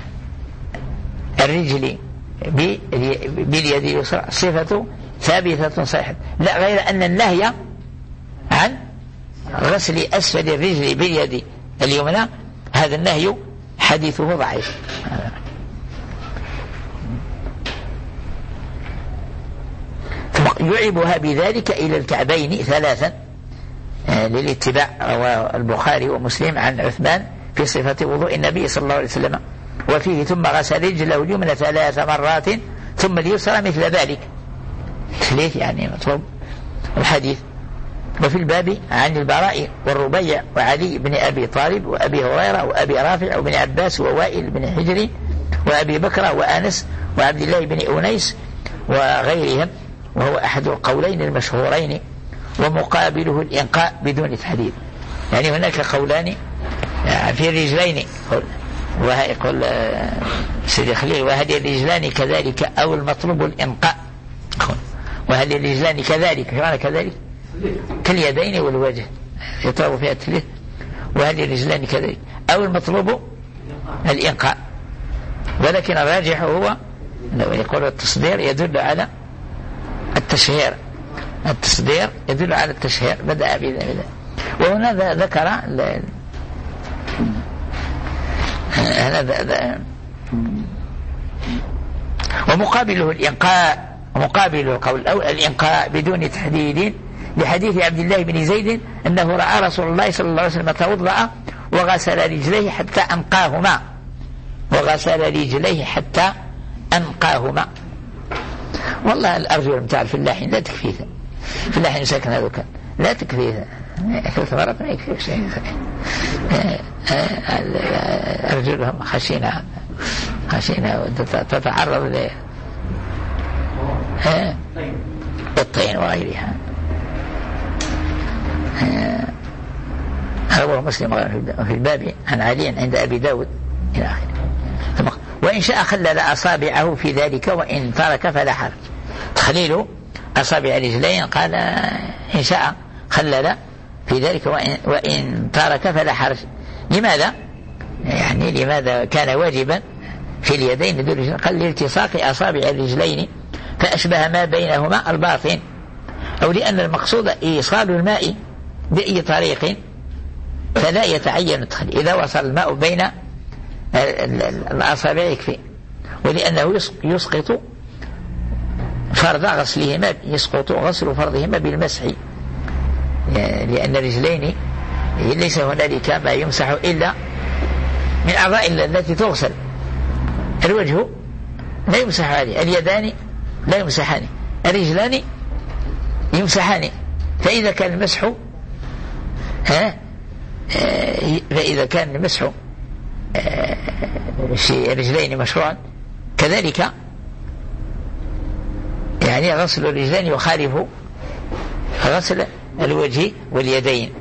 الرجل باليد اليسرى صفة ثابتة صحيحة، لا غير أن النهي عن غسل أسفل الرجل باليد اليمنى هذا النهي حديثه ضعيف. يعيبها بذلك إلى الكعبين ثلاثا للاتباع. رواه البخاري ومسلم عن عثمان في صفة وضوء النبي صلى الله عليه وسلم، وفيه ثم غسل رجله اليمنى ثلاث مرات ثم اليسرى مثل ذلك، ثلاث يعني مطلوب الحديث. وفي الباب عن البراء والربيع وعلي بن أبي طالب وأبي هريرة وأبي رافع وابن عباس ووائل بن حجر وأبي بكر وأنس وعبد الله بن أنيس وغيرهم، وهو أحد القولين المشهورين، ومقابله الإنقاء بدون تحديد. يعني هناك قولان في الرجلين، ويقول سيدي خليل وهل الرجلان كذلك أو المطلوب الإنقاء، وهل الرجلان كذلك كمان كذلك كاليدين والوجه يطلب فيها التلف، وهل الرجلان كذلك أو المطلوب الإنقاء. ولكن الراجح هو يقول التصدير يدل على التشهير، التصدير يدل على التشهير بدأ بذلك. وهنا ذكر ومقابله الإنقاء، مقابل القول الأول الإنقاء بدون تحديد لحديث عبد الله بن زيد أنه رأى رسول الله صلى الله عليه وسلم توضأ وغسل رجليه حتى أنقاهما، وغسل رجليه حتى أنقاهما. والله الأرجل متاع الفلاحين لا تكفيه، الفلاحين ساكن هذا كان لا تكفيه ثلاث مرات ما يكفيه شيء. أرجلهم خشينا خشينا تتعرض ل الطين وغيرها. رواه مسلم في الباب عن علي عند أبي داود إلى آخره. وإن شاء خلل أصابعه في ذلك وإن ترك فلا حرج. تخليل أصابع الرجلين قال إن شاء خلل في ذلك وإن, وإن ترك فلا حرج. لماذا؟ يعني لماذا كان واجبا في اليدين دون الرجلين؟ قال لالتصاق أصابع الرجلين فأشبه ما بينهما الباطن، أو لأن المقصود إيصال الماء بأي طريق فلا يتعين التخليل، إذا وصل الماء بين الأصابع يكفي. ولأنه يسقط فرض غسلهما، يسقط غسل فرضهما بالمسح، لأن الرجلين ليس هنالك ما يمسح إلا من أعضاء التي تغسل. الوجه لا يمسح عليه، اليدان لا يمسحان، الرجلان يمسحان. فإذا كان المسح ها فإذا كان المسح في الرجلين مشروعا كذلك يعني غسل الرجلين يخالف غسل الوجه واليدين،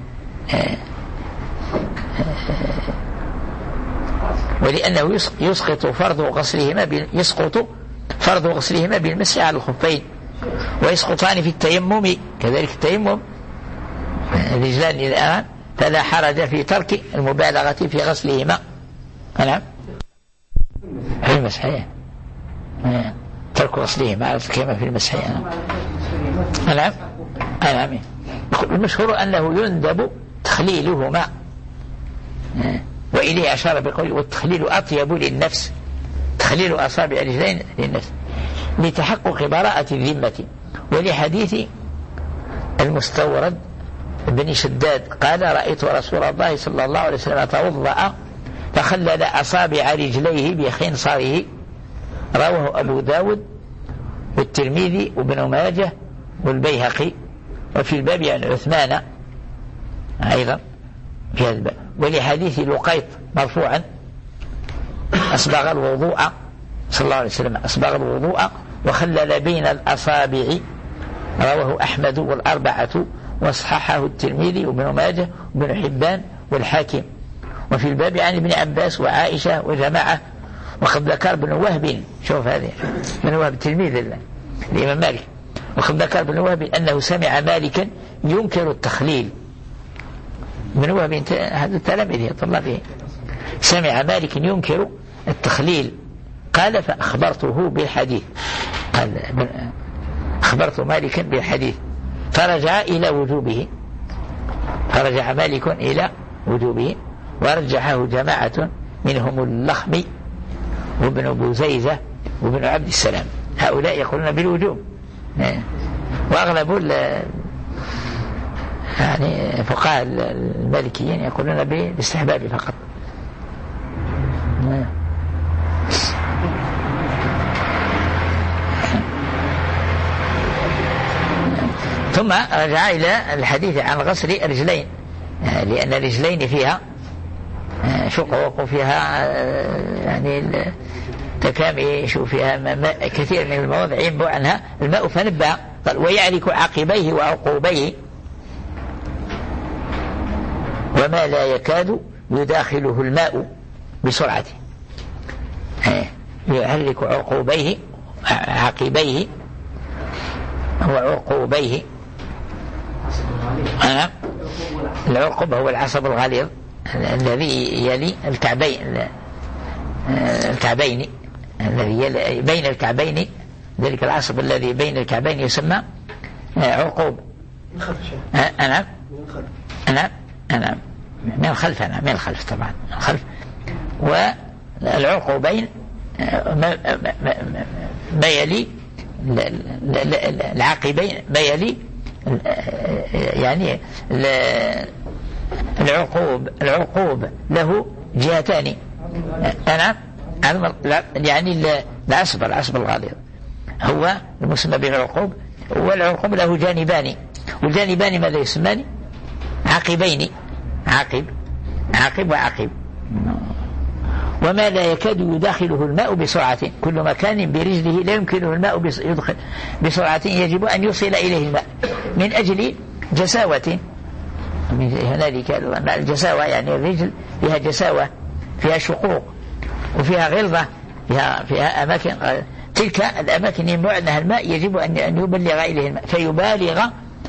ولأنه يسقط فرض غسلهما يسقط فرض غسلهما بالمسح على الخفين، ويسقطان في التيمم كذلك. التيمم الرجلان الآن فلا حرج في ترك المبالغة في غسلهما. نعم في المسح ترك غسلهما كما في المسح. نعم نعم المشهور أنه يندب تخليلهما، وإليه أشار بقوله والتخليل أطيب للنفس، تخليل أصابع الرجلين للنفس لتحقق براءة الذمة. ولحديث المستورد بن شداد قال رأيت رسول الله صلى الله عليه وسلم توضأ فخلل أصابع رجليه بخنصره. رواه أبو داود والترمذي وابن ماجه والبيهقي. وفي الباب عن عثمان أيضا في هذا الباب. ولحديث لقيط مرفوعا أسبغ الوضوء صلى الله عليه وسلم أسبغ الوضوء وخلل بين الأصابع. رواه أحمد والأربعة وصححه الترمذي وابن ماجه وابن حبان والحاكم. وفي الباب عن ابن عباس وعائشة وجماعة. وقد ذكر ابن وهب، شوف هذه ابن وهب تلميذ الإمام مالك، وقد ذكر ابن وهب أنه سمع مالكا ينكر التخليل. ابن وهب هذا تلاميذه طلابه، سمع مالك ينكر التخليل. قال فأخبرته بالحديث، قال أخبرت مالكا بالحديث فرجع إلى وجوبه، فرجع مالك إلى وجوبه ورجحه جماعة منهم اللخمي وابن بوزيزة وابن عبد السلام، هؤلاء يقولون بالوجوب، وأغلب يعني فقهاء المالكيين يقولون بالاستحباب فقط. ثم رجع إلى الحديث عن غسل الرجلين، لأن الرجلين فيها شقوق وفيها يعني تكامي، شو فيها ماء كثير من المواضع ينبع عنها الماء فنبه. قال ويعرك عقبيه وعقوبيه وما لا يكاد يداخله الماء بسرعة. يعرك عقوبيه عقبيه وعقوبيه. أنا العقب هو العصب الغليظ الذي يلي الكعبين، الكعبين الذي يلي بين الكعبين، ذلك العصب الذي بين الكعبين يسمى عقوب. أنا أنا أنا من الخلف، أنا من الخلف طبعا من الخلف. والعقوبين ما يلي العقبين ما يلي يعني العقوب العقوب له جهتان. أنا يعني العصب العصب الغليظ هو المسمى بالعقوب، والعقوب له جانبان، والجانبان ماذا يسمان؟ عقبين، عقب عقب وعقب. وما لا يكاد يداخله الماء بسرعة، كل مكان برجله لا يمكنه الماء يدخل بسرعة يجب أن يوصل إليه الماء من أجل جساوة. هنالك الجساوة يعني الرجل فيها جساوة، فيها شقوق وفيها غلظة، فيها, فيها أماكن، تلك الأماكن يمنع عنها الماء يجب أن يبلغ إليه الماء، فيبالغ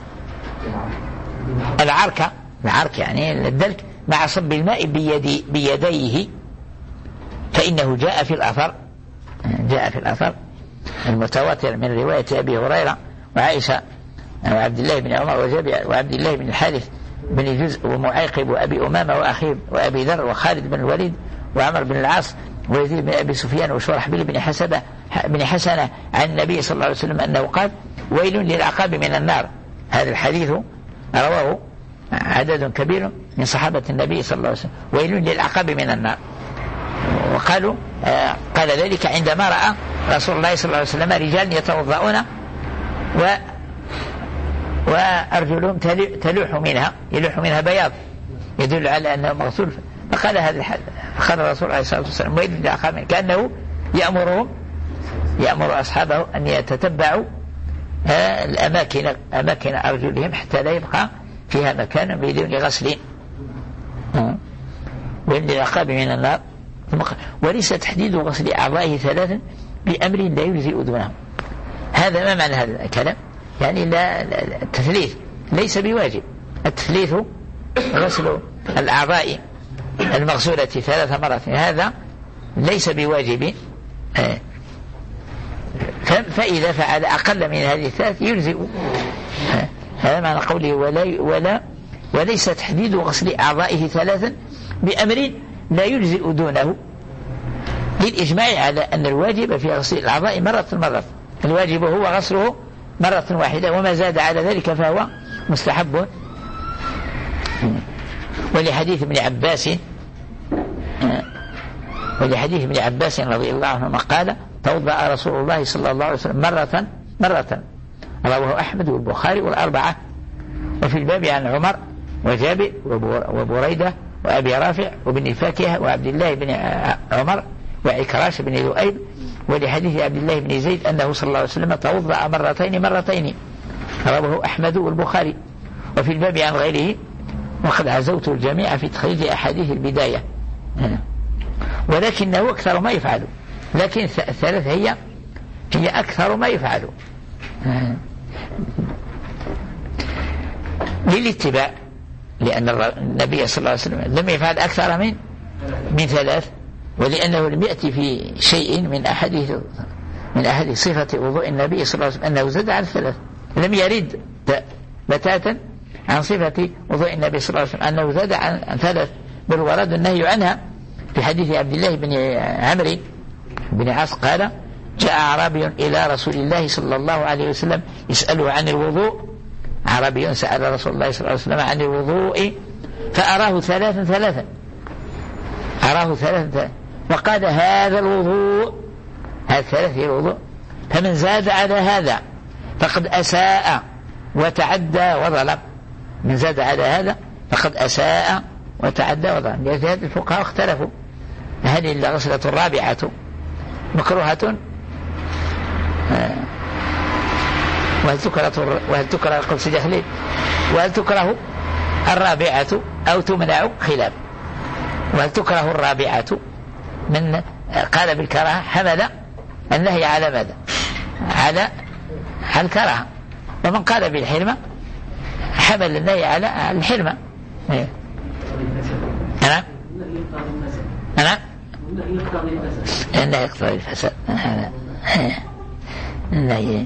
العرك، العرك يعني الدلك مع صب الماء بيدي بيديه. فإنه جاء في الأثر جاء في الأثر المتواتر من رواية أبي هريرة وعائشة وعبد الله بن عمر وجابر وعبد الله بن الحارث بن جزء ومعيقب وأبي أمامة وأخيه وأبي ذر وخالد بن الوليد وعمر بن العاص ويزيد بن أبي سفيان وشرحبيل بن حسبة بن حسنة عن النبي صلى الله عليه وسلم أنه قال ويل للعقاب من النار. هذا الحديث رواه عدد كبير من صحابة النبي صلى الله عليه وسلم، ويل للعقاب من النار. وقالوا آه قال ذلك عندما رأى رسول الله صلى الله عليه وسلم رجال يتوضؤون و وأرجلهم تلوح منها يلوح منها بياض يدل على أنه مغسول، فقال هذا الحديث، قال الرسول عليه الصلاة والسلام ويل للعقاب، كأنه يأمرهم يأمر أصحابه أن يتتبعوا آه الأماكن أماكن أرجلهم حتى لا يبقى فيها مكان بدون غسل. آه. ويل للعقاب من النار. وليس تحديد غسل أعضائه ثلاثا بأمر لا يجزئ دونه. هذا ما معنى هذا الكلام؟ يعني لا التثليث ليس بواجب، التثليث غسل الأعضاء المغسولة ثلاث مرات هذا ليس بواجب، فإذا فعل أقل من هذه الثلاث يجزئ. هذا معنى قوله ولا, ولا وليس تحديد غسل أعضائه ثلاثا بأمر لا يجزئ دونه، للإجماع على أن الواجب في غسل الأعضاء مرة مرة، الواجب هو غسله مرة واحدة، وما زاد على ذلك فهو مستحب. ولحديث ابن عباس ولحديث ابن عباس رضي الله عنهما قال توضأ رسول الله صلى الله عليه وسلم مرة مرة، رواه أحمد والبخاري والأربعة. وفي الباب عن عمر وجابر وبريدة وأبي رافع وابن فاكهة وعبد الله بن عمر وعكراش بن ذؤيب ولحديث عبد الله بن زيد أنه صلى الله عليه وسلم توضأ مرتين مرتين، رواه أحمد والبخاري. وفي الباب عن غيره وقد عزوت الجميع في تخريج أحاديث البداية، ولكنه أكثر ما يفعل، لكن الثلاث هي هي أكثر ما يفعل للاتباع، لأن النبي صلى الله عليه وسلم لم يفعل أكثر من من ثلاث، ولأنه لم يأتي في شيء من أحاديث من أحاديث صفة وضوء النبي صلى الله عليه وسلم أنه زاد عن ثلاث، لم يرد بتاتا عن صفة وضوء النبي صلى الله عليه وسلم أنه زاد عن ثلاث، بل ورد النهي عنها في حديث عبد الله بن عمرو بن عاص قال: جاء أعرابي إلى رسول الله صلى الله عليه وسلم يسأله عن الوضوء، عربي سأل رسول الله صلى الله عليه وسلم عن الوضوء فأراه ثلاثا ثلاثا أراه ثلاثا وقال: هذا الوضوء، هذا ثلاث الوضوء، فمن زاد على هذا فقد أساء وتعدى وظلم. من زاد على هذا فقد أساء وتعدى وظلم. لذلك الفقهاء اختلفوا: هل الغسلة الرابعة مكروهة؟ وهل تكره وهل تكره القدس داخلي؟ وهل تكره الرابعة أو تمنع؟ خلاف. وهل تكره الرابعة؟ من قال بالكراهة حمل النهي على ماذا؟ على على الكراهة. ومن قال بالحرمة حمل النهي على الحرمة. أنا أنا النهي يقتضي الفساد. النهي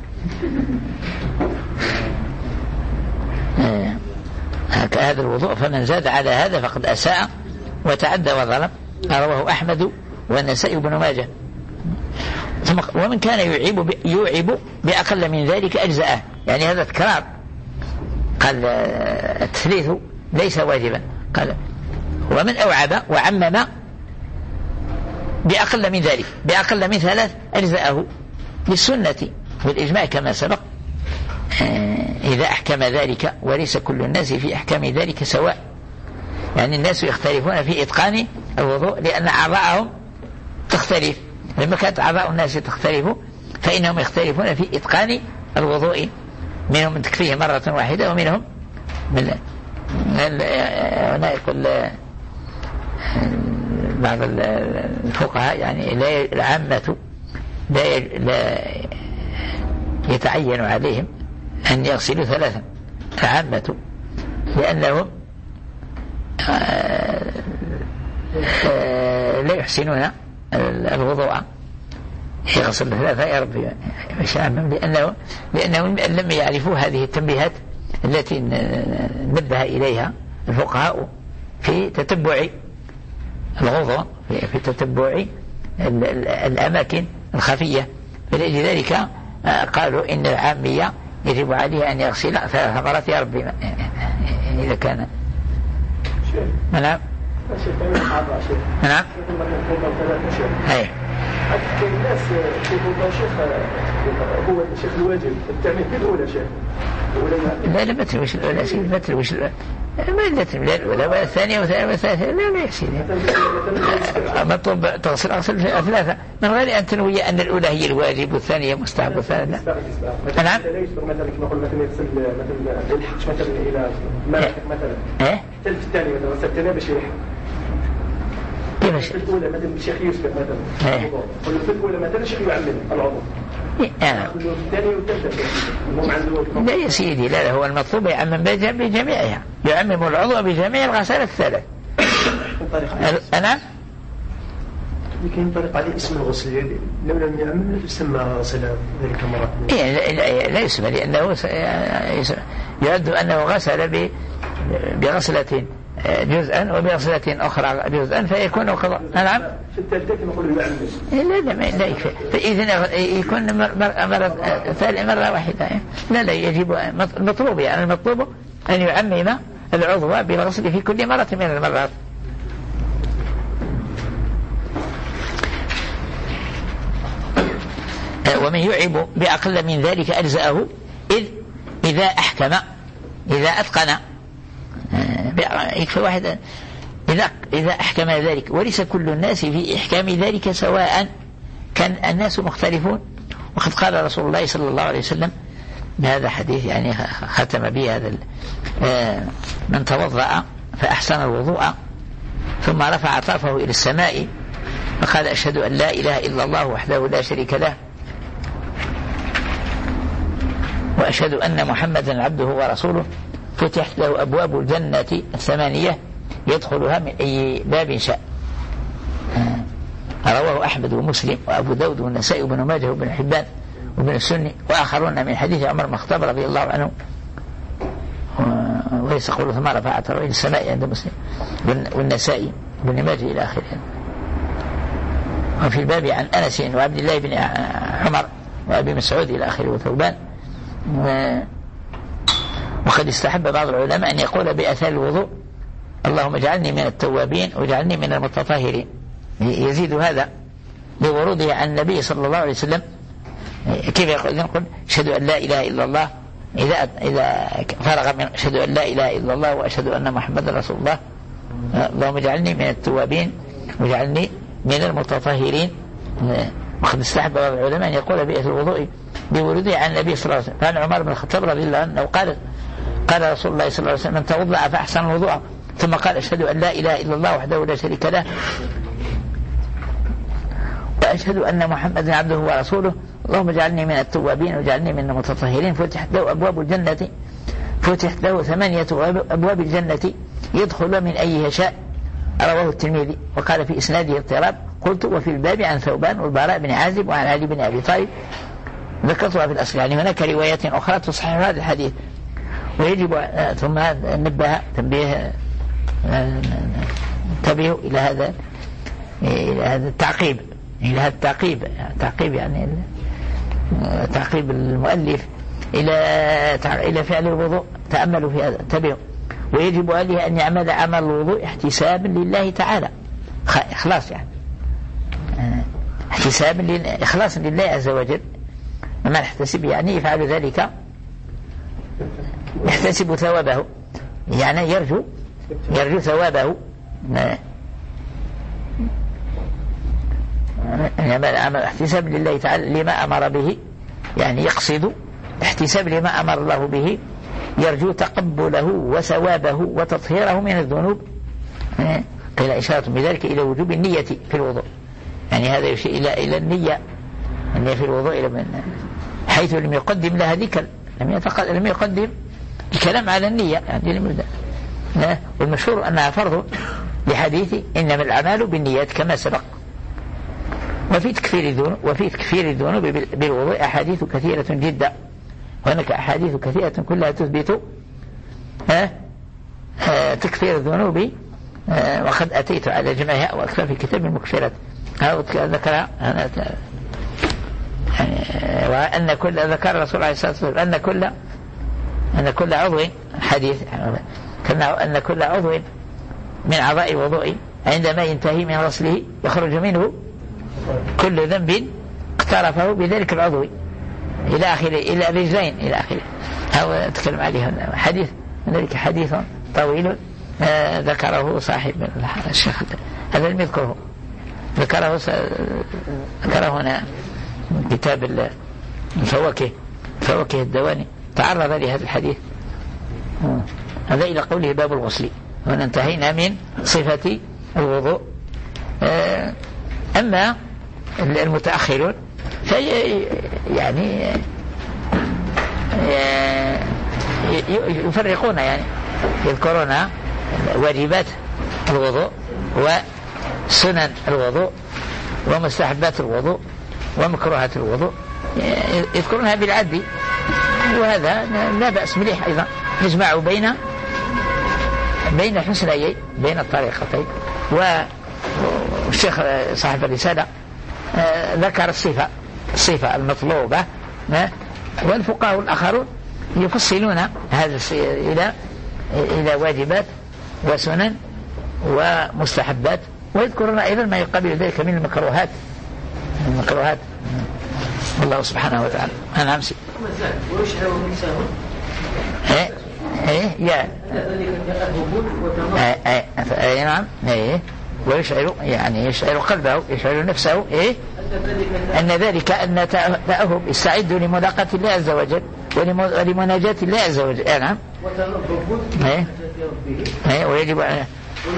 هذا الوضوء فمن زاد على هذا فقد أساء وتعدى وظلم، رواه أحمد والنسائي بن ماجه. ومن كان يعيب يعيب بأقل من ذلك أجزاءه، يعني هذا تكرار. قال التثليث ليس واجبا. قال ومن أوعب وعمم بأقل من ذلك بأقل من ثلاث أجزاءه للسنة والإجماع كما سبق. إذا أحكم ذلك، وليس كل الناس في أحكام ذلك سواء، يعني الناس يختلفون في إتقان الوضوء لأن أعضاءهم تختلف. لما كانت أعضاء الناس تختلف فإنهم يختلفون في إتقان الوضوء، منهم من تكفيه مرة واحدة، ومنهم من هنا يقول بعض الفقهاء يعني لا العامة لا, لا يتعين عليهم أن يغسلوا ثلاثا، العامة، لأنهم لا يحسنون الوضوء يغسل ثلاثة يا رب يشعمم، لأنه لأنهم لم يعرفوا هذه التنبيهات التي نبه إليها الفقهاء في تتبع الوضوء، في تتبع الأماكن الخفية. فلذلك قالوا إن العامية يجب عليه أن يغسل ثلاث مرات يا رب إذا كان. نعم نعم هاي الناس يقولون شيخ هو الشيخ الواجب التعميم بالأولى شيخ. لا لا مثل وش الأولى شيء مثل وش الأولى ما مثل لا الأولى ولا الثانية وثانية وثالثة لا لا يصير. مطلوب تغسل أغسل ثلاثة من غير أن تنوي أن الأولى هي الواجب والثانية مستحب والثالثة. نعم. مثلا كما قلنا مثلا يغسل مثلا يلحق مثلا إلى ما مثلا. إيه. الثالث الثاني مثلا غسل الثانية باش يلحق. كيفاش؟ في الأولى مثلا الشيخ يوسف مثلا. إيه. ولا في الأولى مثلا الشيخ يعمل العضو. آه. لا يا سيدي لا, لا هو المطلوب يعمم بجميعها، يعمم العضو بجميع الغسالة الثلاث. أنا لكن ينطلق عليه اسم الغسل لو لم يعمم يسمى غسل ذلك مرة. إيه لا, لا يسمى لأنه يعد أنه غسل بغسلة جزءا وبغسلة أخرى جزءا فيكون قضاء. نعم. في الثالثة كما قلنا يعمم. لا لا ما لا يكفي، فإذا يكون مرة ثانية مرة واحدة. لا لا يجب المطلوب يعني المطلوب أن يعمم العضو بالغسل في كل مرة من المرات. ومن يعب بأقل من ذلك أجزاءه إذ إذا أحكم إذا أتقن يكفي واحد إذا إذا أحكم ذلك، وليس كل الناس في إحكام ذلك سواء، كان الناس مختلفون. وقد قال رسول الله صلى الله عليه وسلم بهذا حديث يعني ختم به هذا من توضأ فأحسن الوضوء ثم رفع طرفه إلى السماء فقال أشهد أن لا إله إلا الله وحده لا شريك له وأشهد أن محمدا عبده ورسوله فتحت له أبواب الجنة الثمانية يدخلها من أي باب شاء. رواه أحمد ومسلم وأبو داود والنسائي وابن ماجه وابن حبان وابن السني وآخرون من حديث عمر بن الخطاب رضي الله عنه وليس قوله ثم رفع طرفه إلى السماء عند مسلم والنسائي وابن ماجه إلى آخره. وفي الباب عن أنس وعبد الله بن عمر وأبي مسعود إلى آخره وثوبان. وقد استحب بعض العلماء أن يقول بأثار الوضوء اللهم اجعلني من التوابين واجعلني من المتطهرين، يزيد هذا لورودها عن النبي صلى الله عليه وسلم. كيف يقول؟ يقول أشهد أن لا إله إلا الله إذا إذا فرغ من أشهد أن لا إله إلا الله وأشهد أن محمد رسول الله اللهم اجعلني من التوابين واجعلني من المتطهرين. وقد استحب بعض العلماء أن يقول بأثر الوضوء بورودها عن النبي صلى الله عليه وسلم. كان عمر بن الخطاب رضي الله عنه قال قال رسول الله صلى الله عليه وسلم من توضأ فأحسن الوضوء ثم قال أشهد أن لا إله إلا الله وحده لا شريك له وأشهد أن محمدا عبده ورسوله اللهم اجعلني من التوابين واجعلني من المتطهرين فتحت له أبواب الجنة فتحت له ثمانية أبواب الجنة يدخل من أيها شاء. رواه الترمذي وقال في إسناده اضطراب. قلت وفي الباب عن ثوبان والبراء بن عازب وعن علي بن أبي طالب ذكرتها في الأصل. يعني هناك روايات أخرى تصحح هذا الحديث. ويجب ثم نبه تنبيه انتبهوا إلى هذا إلى هذا التعقيب إلى هذا التعقيب تعقيب يعني تعقيب المؤلف إلى إلى فعل الوضوء. تأملوا في هذا انتبهوا. ويجب عليه أن يعمل عمل الوضوء احتسابا لله تعالى إخلاص يعني احتسابا إخلاصا لله عز وجل. وما يحتسب يعني يفعل ذلك يحتسب ثوابه يعني يرجو يرجو ثوابه. يعمل عمل احتساب لله تعالى لما أمر به يعني يقصد احتساب لما أمر الله به يرجو تقبله وثوابه وتطهيره من الذنوب. قيل إشارة بذلك إلى وجوب النية في الوضوء. يعني هذا يشير إلى إلى النية النية في الوضوء إلى من حيث لم يقدم لها ذكر لم يتقدم لم يقدم الكلام على النية يعني والمشهور أنها فرض لحديث إنما الأعمال بالنيات كما سبق. وفي تكفير الذنوب وفي تكفير الذنوب بالوضوء أحاديث كثيرة جدا. هناك أحاديث كثيرة كلها تثبت ها تكفير الذنوب. وقد أتيت على جمعها وأكثر في كتاب المكفرات ذكر وأن كل ذكر الرسول عليه الصلاة والسلام أن كل أن كل عضو حديث كما أن كل عضو من أعضاء الوضوء عندما ينتهي من غسله يخرج منه كل ذنب اقترفه بذلك العضو إلى آخره إلى الرجلين إلى آخره. هذا تكلم عليه حديث ذلك حديث طويل آه ذكره صاحب الشيخ هذا لم يذكره ذكره ذكره هنا كتاب الفواكه فواكه الدواني تعرض لهذا الحديث. هذا إلى قوله باب الغسل. هنا انتهينا من صفة الوضوء. آه أما المتأخرون في يعني يفرقون يعني يذكرون واجبات الوضوء وسنن الوضوء ومستحبات الوضوء ومكروهات الوضوء يذكرونها بالعد. وهذا لا بأس مليح أيضا نجمع بين بين حسنيين بين الطريقتين. والشيخ صاحب الرسالة ذكر الصفة الصفة المطلوبة والفقهاء الآخرون يفصلون هذا إلى إلى واجبات وسنن ومستحبات ويذكرون أيضا ما يقابل ذلك من المكروهات المكروهات. الله سبحانه وتعالى. أنا أمسي ويشعر نفسه إيه إيه يا إيه إيه نعم إيه ويشعر يعني يشعر قلبه يشعر نفسه إيه أن ذلك أن تأهب استعدوا لملاقاة الله عز وجل ولمناجاة الله عز وجل. نعم. ويجب عليه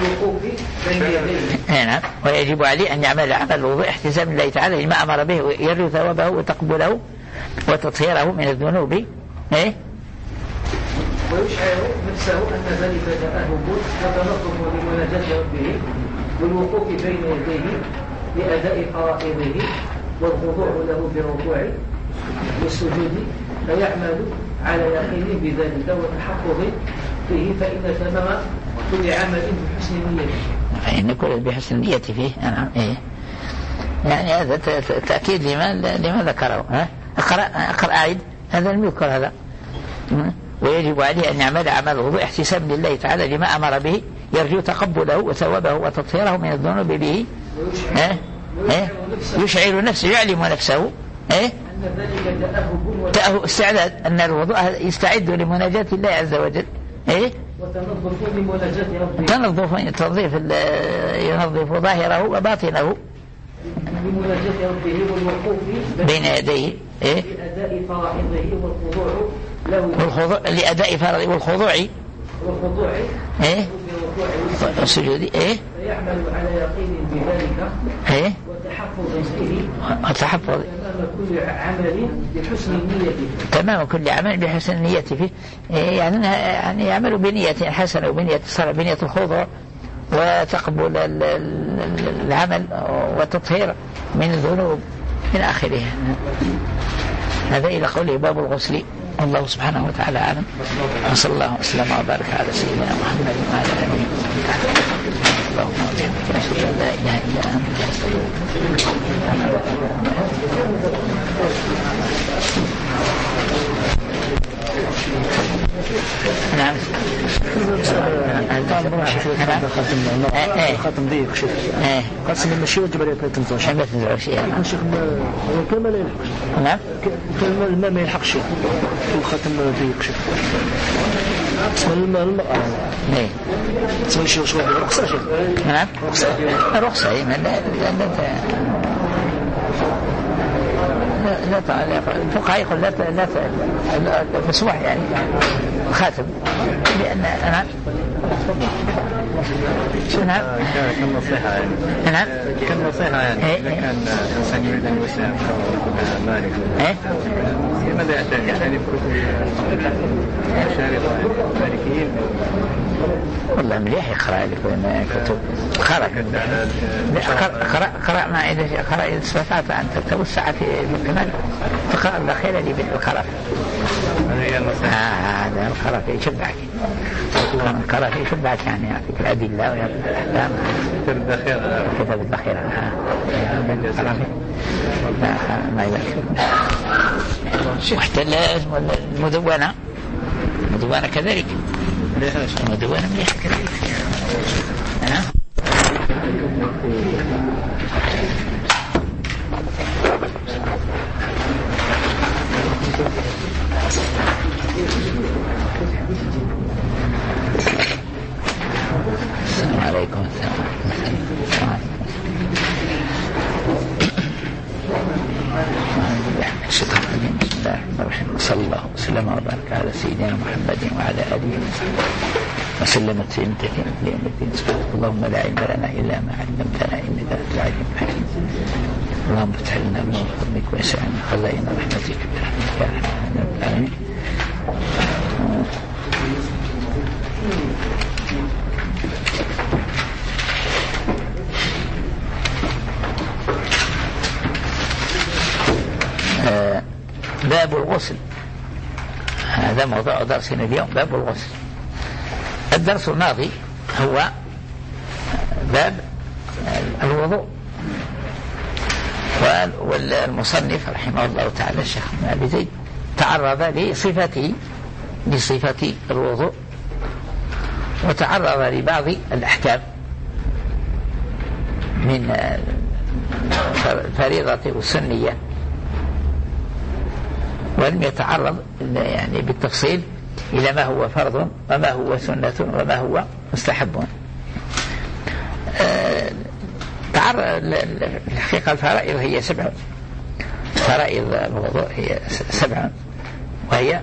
نعم ويجب عليه أن يعمل عمل الوضوء احتسابا لله تعالى لما أمر به ويرجو ثوابه وتقبله وتطهيره من الذنوب. إيه؟ ويشعر نفسه أن ذلك تأهب وتنظف لمناجاة ربه والوقوف بين يديه لأداء فرائضه والخضوع له بالركوع والسجود فيعمل على يقين بذلك وتحفظ فيه فإن تمام كل عمل بحسن نيته. فإن كل بحسن نيته فيه. نعم. إيه يعني هذا تأكيد لما لما ذكره. ها أقرأ أقرأ أعيد هذا لم يذكر هذا. ويجب عليه أن يعمل عمل الوضوء احتسابا لله تعالى لما أمر به يرجو تقبله وثوابه وتطهيره من الذنوب به. ها إيه؟ يشعر نفسه يعلم نفسه إيه؟ تأهب استعداد أن الوضوء يستعد لمناجاة الله عز وجل. إيه؟ وتنظف لمناجاة ربه تنظف تنظيف ينظف ظاهره وباطنه لمناجاة ربه والوقوف بين يديه. إيه؟ لأداء فرائضه والخضوع له والخضوع لأداء فرائضه والخضوع والخضوع إيه؟ والسجود. إيه؟ فيعمل على يقين بذلك. إيه؟ وتحفظ فيه وتحفظ تمام كل عمل بحسن نيته تمام كل عمل بحسن النية فيه. إيه يعني يعني يعمل بنية حسنة وبنية الصلاة بنية الخضوع وتقبل العمل وتطهير من الذنوب من آخره. هذا إلى قوله باب الغسل. الله سبحانه وتعالى أعلم وصلى الله وسلم وبارك على سيدنا محمد وعلى آله اللهم وبحمدك أشهد أن لا إله إلا أنت نعم. الخاتم ضيق شيخ قسم المشي وجب عليه تنزل شيء شيخ كلمة لا يلحقش. نعم كلمة ما يلحقش الخاتم ضيق شيخ اسم المرأة ايه اسم الشيخ شو رخصة شيخ. نعم رخصة ايه لا لا لا الفقهاء يقول لا لا لا مسموح يعني خاتم لأن أنا نعم كان نصيحة يعني نعم كان نصيحة يعني إيه؟ إذا كان إنسان يريد أن يسلم كون مالك إيه؟ ماذا يحتاج يعني شارطة مالكيين والله مليح يقرأ لكم كتب قرأ قرأ قرأ ما إذا قرأ إذا استطعت أن تتوسع في الكمال تقرأ الأخيرة اللي بالقرأ. هذا القرأ يشبعك القرأ يشبعك يعني يعطيك الأدلة ويعطيك الأحكام. كتاب الذخيرة كتاب الذخيرة ما يبقى وحتى المدونة المدونة كذلك المدونة مليحة كذلك. أنا السلام عليكم. صلى الله وسلم وبارك على سيدنا محمد وعلى آله وسلم تسليما كثيرا ليوم الدين. سبحانك اللهم لا علم لنا إلا ما علمتنا إنك أنت العليم الحكيم. اللهم افتح لنا من فضلك واسع من خزائن رحمتك برحمتك يا ارحم الراحمين. آه باب الغسل هذا موضوع درسنا اليوم. باب الغسل. الدرس الماضي هو باب الوضوء والمصنف رحمه الله تعالى الشيخ ابن أبي زيد تعرض لصفته لصفة الوضوء وتعرض لبعض الأحكام من الفريضة والسنية ولم يتعرض يعني بالتفصيل إلى ما هو فرض وما هو سنة وما هو مستحب. الحقيقة الفرائض هي سبع، فرائض الوضوء هي سبع، وهي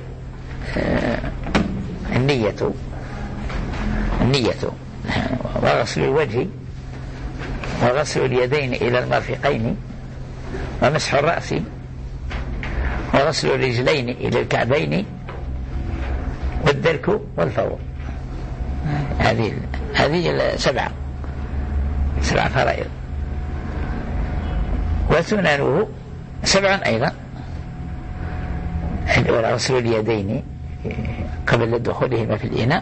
النية النية وغسل الوجه وغسل اليدين إلى المرفقين ومسح الرأس وغسل الرجلين إلى الكعبين والدرك والفور. هذه هذه السبعة سبع فرائض. وسننه سبع أيضا، غسل اليدين قبل دخولهما في الإناء،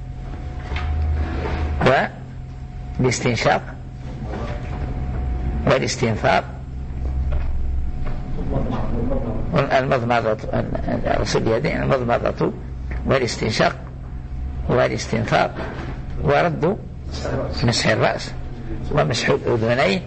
والاستنشاق والاستنثار والمضمضة، غسل اليدين المضمضة والاستنشاق والاستنثار، ورد مسح الرأس ومسح الأذنين،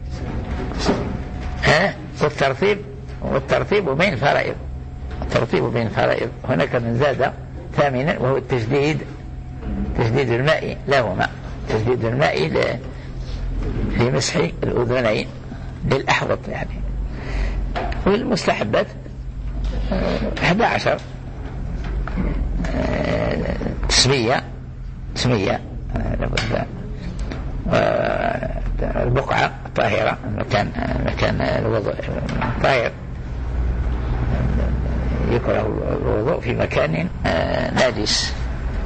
ها والترتيب والترتيب بين الفرائض، الترتيب بين الفرائض. هناك من زاد ثامنا وهو التجديد، تجديد الماء لهما، تجديد الماء لمسح الأذنين للأحوط يعني. والمستحبات أحد عشر، تسمية تسمية البقعة الطاهرة، المكان مكان الوضوء طاهر، يكره الوضوء في مكان ناجس.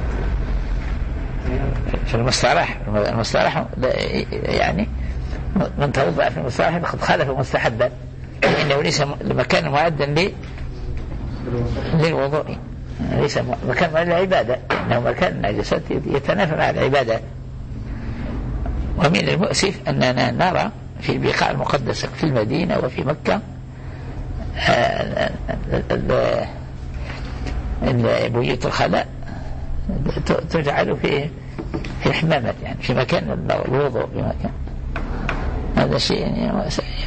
في المصطلح المصطلح يعني من توضأ في المصطلح فقد خالف مستحبا، لأنه ليس مكان معدا للوضوء، ليس مكان للعبادة، إنه مكان النجاسات يتنافى مع العبادة. ومن المؤسف أننا نرى في البقاع المقدسة في المدينة وفي مكة بيوت الخلاء تجعل في في حمامات، يعني في مكان الوضوء في مكان. هذا شيء يعني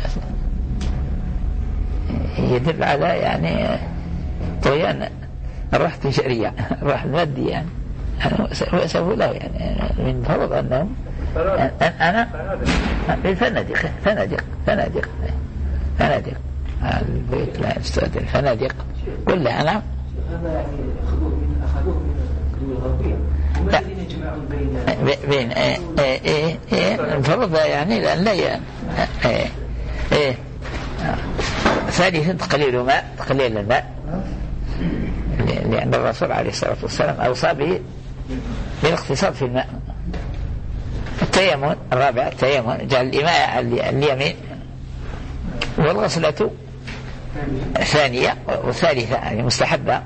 يدل على يعني طغيان الروح التجارية، الروح المادي يعني. وأسفوا له يعني من فرض أنهم أنا الفنادق فنادق فنادق فنادق البيت لا يستخدم الفنادق كلها. نعم هذا يعني أخذوه من أخذوه من الدول الغربية، هم الذين يجمعون بين بين إيه إيه إيه الفرض يعني لأن لا يعني إيه إيه. ثالثا تقليل الماء، تقليل الماء، لأن الرسول عليه الصلاة والسلام أوصى به بالاقتصاد في الماء. التيمم الرابع، التيمم جعل الإماء على اليمين، والغسلة الثانية والثالثة يعني مستحبة.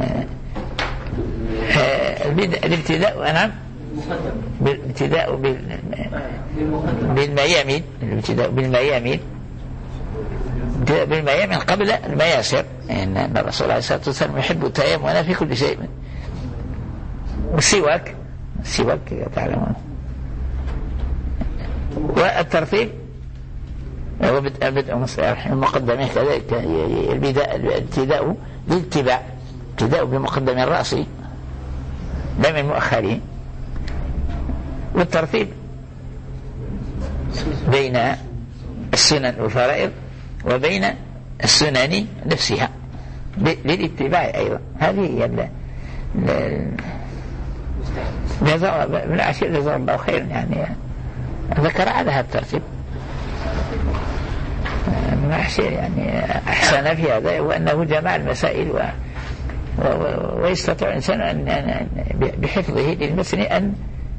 الابتداء نعم بالابتداء بالميامين، الابتداء بالميامين بالميامين قبل المياسر، إن الرسول عليه الصلاة والسلام يحب التيمم في كل شيء. والسواك، السواك تعلمون. والترتيب هو بدء المقدمة كذلك، الابتداء بالاتباع، ابتداء بمقدم الرأس لا من مؤخرين. والترتيب بين السنن والفرائض وبين السنن نفسها للاتباع أيضا. هذه هي من العشير جزاه الله خير يعني ذكر على هذا الترتيب من العشير يعني أحسن في هذا، وأنه جمع المسائل و... و... ويستطيع الإنسان أن بحفظه للمسن أن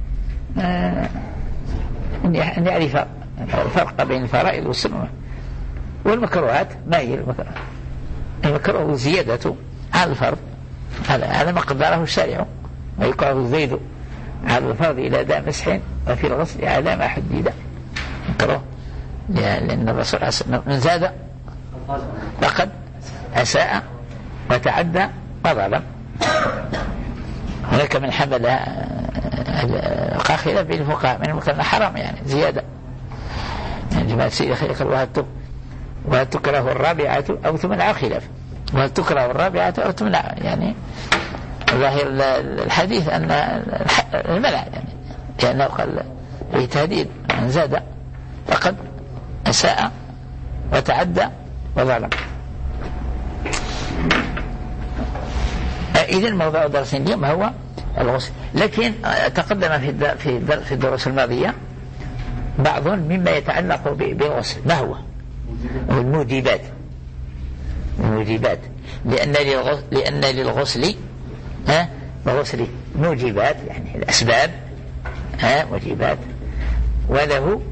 أن يعرف الفرق بين الفرائض والسنة. والمكروهات ما هي المكروه؟ المكروه زيادة على الفرض، هذا ما قدره الشارع، ويكره الزيد على الفرض إلى داء مسح وفي الغسل على ما حدد. مكروه لأن الرسول من زاد فقد أساء وتعدى وظلم. هناك من حمل قاخلة بين الفقهاء من المكان حرام يعني زيادة يعني جماعة سيدة خلق وهل وهل تكره الرابعة أو تمنع خلاف، وهل تكره الرابعة أو تمنع يعني ظاهر الحديث أن المنع يعني، لأنه قال في تهديد من زاد فقد أساء وتعدى وظلم. إذن موضوع درس اليوم هو الغسل. لكن تقدم في في الدروس الماضية بعض مما يتعلق بالغسل. ما هو؟ الموجبات. الموجبات لأن للغسل, لأن للغسل ها الغسل موجبات، يعني الأسباب ها موجبات، وله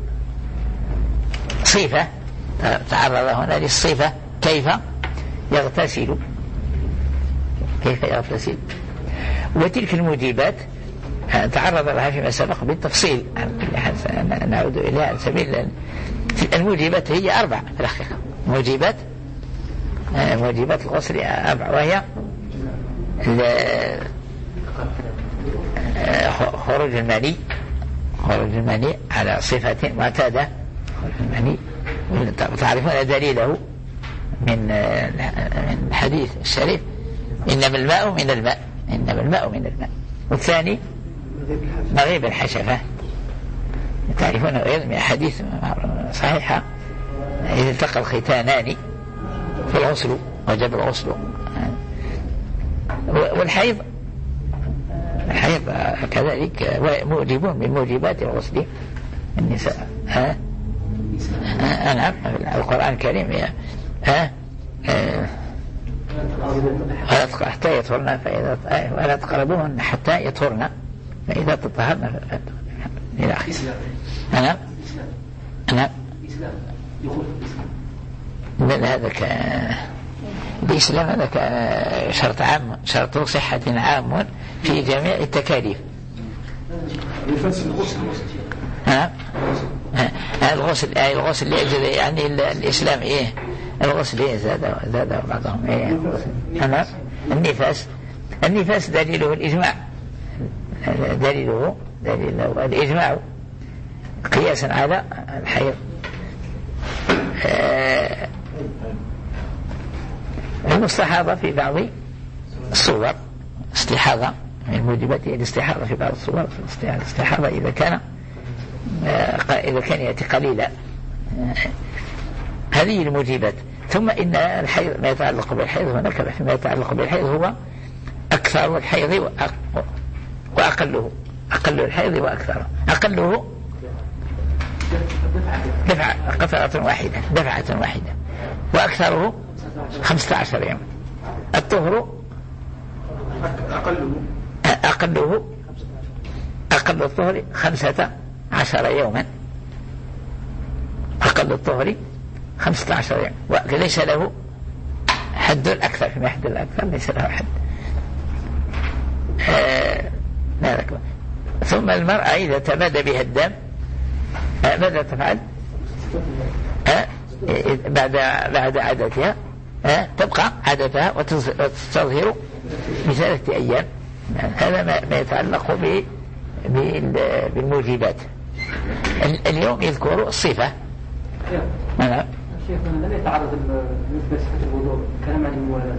صفة تعرض هنا للصفة كيف يغتسل كيف يغتسل وتلك الموجبات تعرض لها فيما سبق بالتفصيل. نعود إليها على سبيل الموجبات. هي أربع في الحقيقة. موجبات موجبات الغسل أربع، وهي خروج المني خروج المني على صفة معتادة. خروج المني تعرفون دليله من الحديث الشريف إنما الماء من الماء إنما الماء من الماء. والثاني مغيب الحشفة. تعرفون أيضا من حديث صحيحة إذا التقى الختانان فالغسل وجب الغسل. والحيض الحيض كذلك موجبون من موجبات الغسل النساء. ها نعم القرآن الكريم ها حتى يطهرن فإذا ولا تقربوهن حتى يطهرن فإذا تطهرن إلى آخره. أنا أنا بل هذا ك الإسلام هذا كشرط عام، شرط صحة عام في جميع التكاليف. ها الغسل أي الغسل لأجل يعني الإسلام إيه الغسل إيه زاد زاد بعضهم إيه أنا النفاس النفاس دليله الإجماع دليله دليله الإجماع قياسا على الحيض. آه المستحاضة في بعض الصور استحاضة من موجبات الاستحاضة في بعض الصور. الاستحاضة إذا كان إذا كان يأتي قليلا هذه الموجبات. ثم إن الحيض ما يتعلق بالحيض هناك ما يتعلق بالحيض هو أكثر الحيض وأقله. أقل الحيض وأكثره. أقله دفعة قطعة واحدة دفعة واحدة وأكثره خمسة عشر يوم. الطهر أقله أقله أقل الطهر خمسة عشر يوما. أقل الطهر خمسة عشر يوم وليس له حد الأكثر. فيما حد الأكثر ليس له حد. آه ثم المرأة إذا تمادى بها الدم ماذا تفعل؟ آه بعد بعد عادتها آه تبقى عادتها وتظهر بثلاثة أيام. هذا ما يتعلق بالموجبات. اليوم يذكر الصفة. نعم شيخنا لم يتعرض بالنسبة لصحة الوضوء كلام عن الموالاة.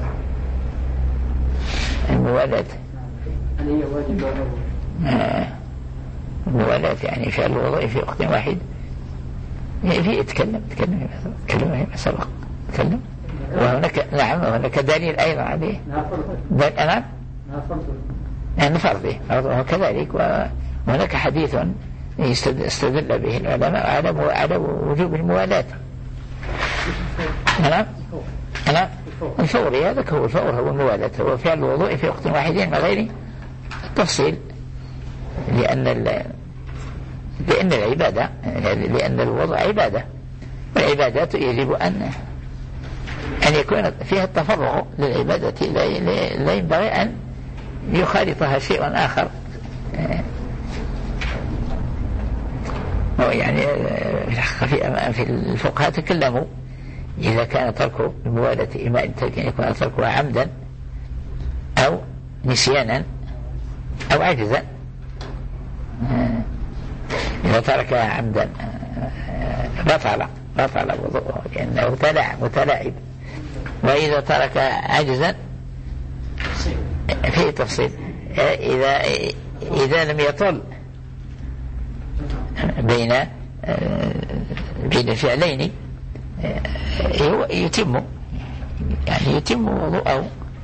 الموالاة هل هي واجبة أو آه. الموالاة يعني فعل الوضوء في وقت واحد. في اتكلم اتكلم اتكلم فيما سبق اتكلم. وهناك نعم وهناك دليل أيضا عليه. نعم يعني فرضه وكذلك. وهناك حديث استدل به العلماء على على وجوب الموالاة. نعم نعم الفوري هذا هو الفور هو الموالاة هو فعل الوضوء في وقت واحد من غير التفصيل. لأن لأن العبادة لأن الوضوء عبادة والعبادات يجب أن أن يكون فيها التفرغ للعبادة. لا ينبغي أن يخالطها شيء آخر. يعني في الفقهاء تكلموا إذا كان ترك الموالاة إما أن يكون تركها عمدا أو نسيانا أو عجزا. إذا تركها عمدا بطل بطل وضوءه لأنه متلاعب. وإذا ترك عجزا فيه تفصيل. إذا إذا لم يطل بين بين الفعلين يتم يعني يتم وضوءه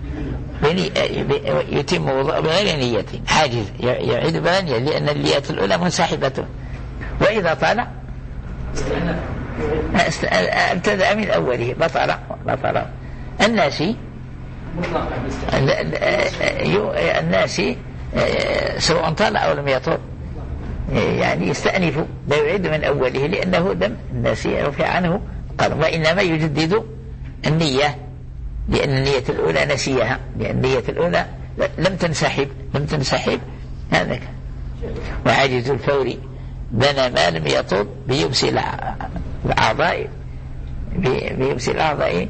يتم وضوءه بغير نية حاجز يعيد بلا نية لأن النية الأولى منسحبة. وإذا طال ابتدأ من أوله بطل بطل. الناسي الناسي سواء طال أو لم يطل يعني يستأنف لا يعيد من أوله لأنه دم الناسي رفع عنه قال وإنما يجدد النية لأن النية الأولى نسيها لأن النية الأولى لم تنسحب لم تنسحب هذا. وعاجز الفور بنى ما لم يطل بيبس الأعضاء بيبس الأعضاء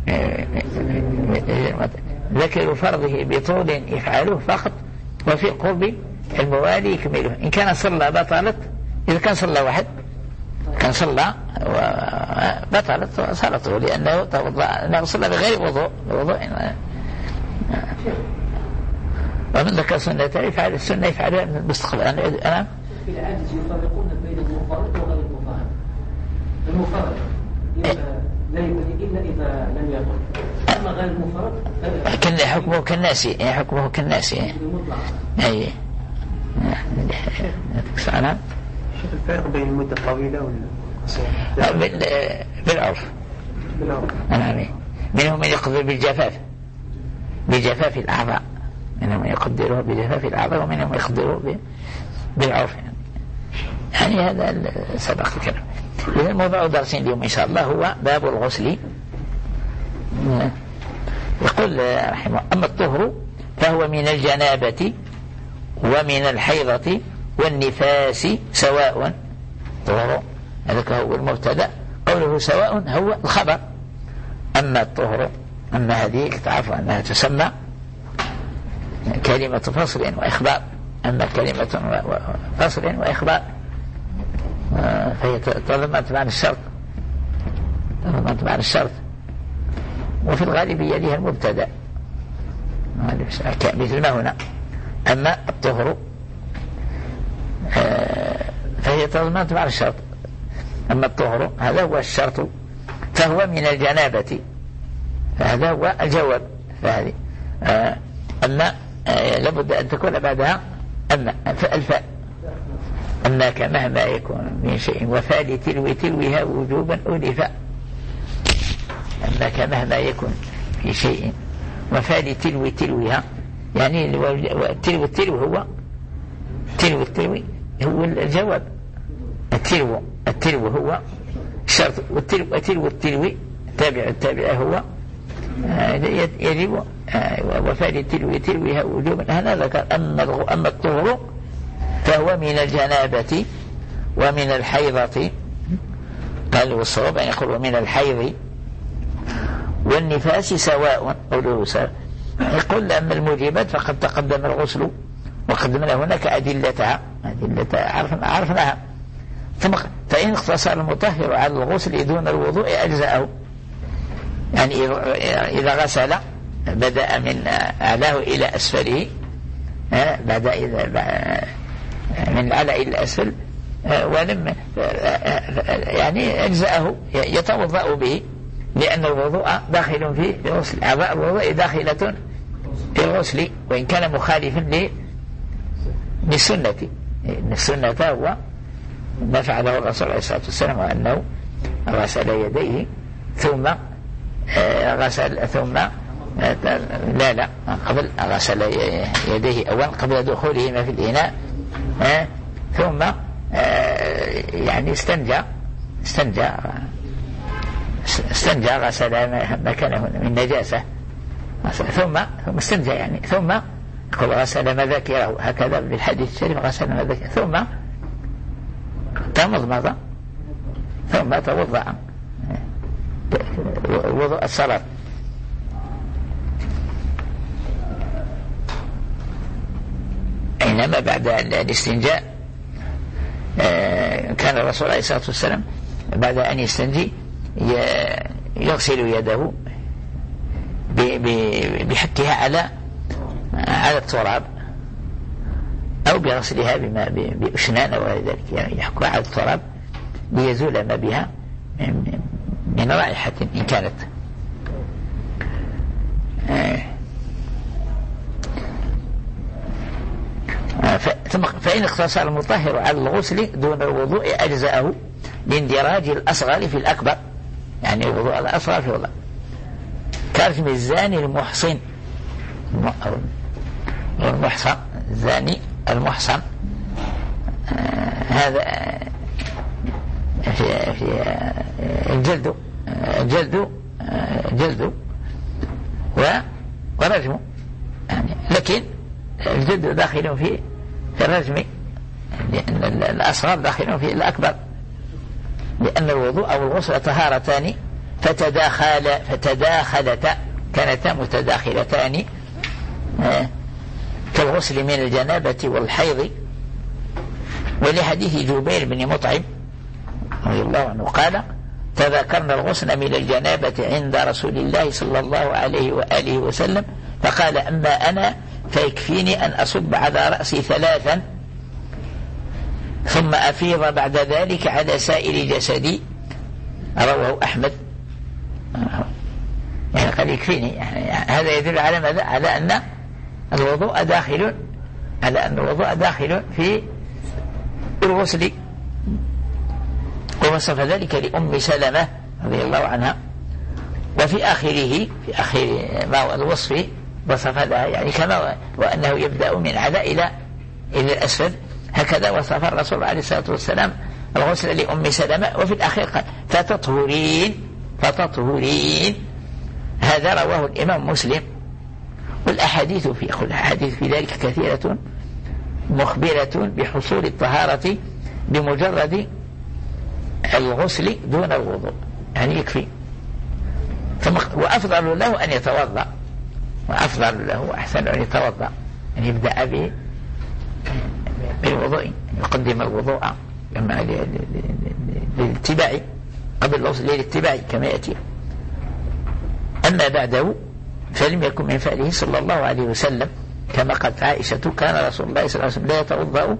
ذكر فرضه بطول يفعله فقط وفي قرب الموالي يكمله. إن كان صلى بطلت إذا كان صلى واحد كان صلى بطلت صلاته لأنه توضأ أنه صلى بغير وضوء وضوء. ومن ذكر سنة يفعل السنة يفعلها من المستقبل. أنا في العادة يفرقون بين المفرد وغير المفرد. المفرد لا يكون إلا إذا لم يقل أما غير المفرد كان حكمه كالناسي حكمه كالناسي أي سأنا شوف الفرق بين المدة الطويلة والقصيرة بالعرف أنا منهم من يقدر بالجفاف بجفاف الأعضاء منهم من يقدره بجفاف الأعضاء ومنهم يقدره بالعرف يعني, يعني هذا سبق الكلام. إذا موضوع درسين اليوم إن شاء الله هو باب الغسل. يقول رحمه أما الطهر فهو من الجنابة ومن الحيضة والنفاس سواء. طهر هذا هو المبتدأ قوله سواء هو الخبر. أما الطهر أما هذه تعرف أنها تسمى كلمة فصل وإخبار. أما كلمة فصل وإخبار فهي تضمنت معنى الشرط تضمنت معنى الشرط وفي الغالب يليها المبتدأ مثل ما هنا. أما الطهر فهي تضمنت معنى الشرط. أما الطهر هذا هو الشرط فهو من الجنابة فهذا هو الجواب. فهذه أما لابد أن تكون بعدها أما الفاء أنك مهما يكون من شيء وفال تلو تلوها وجوبا أولفا. أنك مهما يكون في شيء وفال تلو تلوها يعني التلو التلو هو تلو التلو هو الجواب. التلو التلو هو الشرط والتلو التلو التلو تابع التابع هو يجب وفال تلو تلوها وجوبا. هذا ذكر. أما أما الطهر فهو من الجنابة ومن الحيضة قال والصواب أن يقول من الحيض والنفاس سواء قوله سواء. يقول أما الموجبات فقد تقدم الغسل وقدمنا هناك أدلتها أدلتها عرفنا عرفناها. ثم فإن اقتصر المطهر على الغسل دون الوضوء أجزأه يعني إذا غسل بدأ من أعلاه إلى أسفله بعد إذا من الأعلى إلى الأسفل ولم يعني أجزأه يتوضأ به لأن الوضوء داخل في الغسل. أعضاء الوضوء داخلة في الغسل وإن كان مخالفا للسنة. السنة هو ما فعله الرسول عليه الصلاة والسلام وأنه غسل يديه ثم غسل ثم لا لا قبل غسل يديه أولا قبل دخولهما في الإناء ثم يعني استنجى استنجى استنجى غسل ما كان من نجاسة ثم ثم استنجى يعني ثم يقول غسل مذاكره هكذا بالحديث الشريف غسل مذاكره ثم تمضمض ثم توضأ وضوء الصلاة. إنما بعد الاستنجاء كان الرسول عليه الصلاة والسلام بعد أن يستنجي يغسل يده بحكها على على التراب أو بغسلها بما بأشنان أو غير ذلك يعني يحكها على التراب ليزول ما بها من رائحة إن كانت. ثم فإن اقتصر المطهر على الغسل دون الوضوء أجزأه لاندراج الأصغر في الأكبر، يعني الوضوء الأصغر في الوضوء كرجم الزاني المحصن المحصن الزاني المحصن. آه هذا في في الجلد جلد جلد ورجم، يعني لكن الجلد داخل في الرجم لأن الأصغر داخل في الأكبر، لأن الوضوء أو الغسل طهارتان فتداخل فتداخلتا كانتا متداخلتان كالغسل من الجنابة والحيض. ولحديث جبير بن مطعم رضي الله عنه قال: تذكرنا الغسل من الجنابة عند رسول الله صلى الله عليه وآله وسلم فقال: أما أنا فيكفيني أن أصب على رأسي ثلاثا ثم أفيض بعد ذلك على سائر جسدي. رواه أحمد. يعني قال يكفيني، يعني هذا يدل على ماذا؟ على أن الوضوء داخل على أن الوضوء داخل في الغسل. ووصف ذلك لأم سلمة رضي الله عنها. وفي آخره في آخر ما الوصف وصف لها يعني كما وأنه يبدأ من أعلى إلى إلى الأسفل، هكذا وصف الرسول عليه الصلاة والسلام الغسل لأم سلمة. وفي الأخير قال: فتطهرين فتطهرين. هذا رواه الإمام مسلم. والأحاديث في كل الأحاديث في ذلك كثيرة مخبرة بحصول الطهارة بمجرد الغسل دون الوضوء، يعني يكفي. وأفضل له أن يتوضأ، وأفضل له أحسن أن يتوضأ، أن يبدأ به بالوضوء، يقدم الوضوء كما للاتباع قبل الغسل للاتباع كما يأتي. أما بعده فلم يكن من فعله صلى الله عليه وسلم كما قالت عائشة: كان رسول الله صلى الله عليه وسلم لا يتوضأ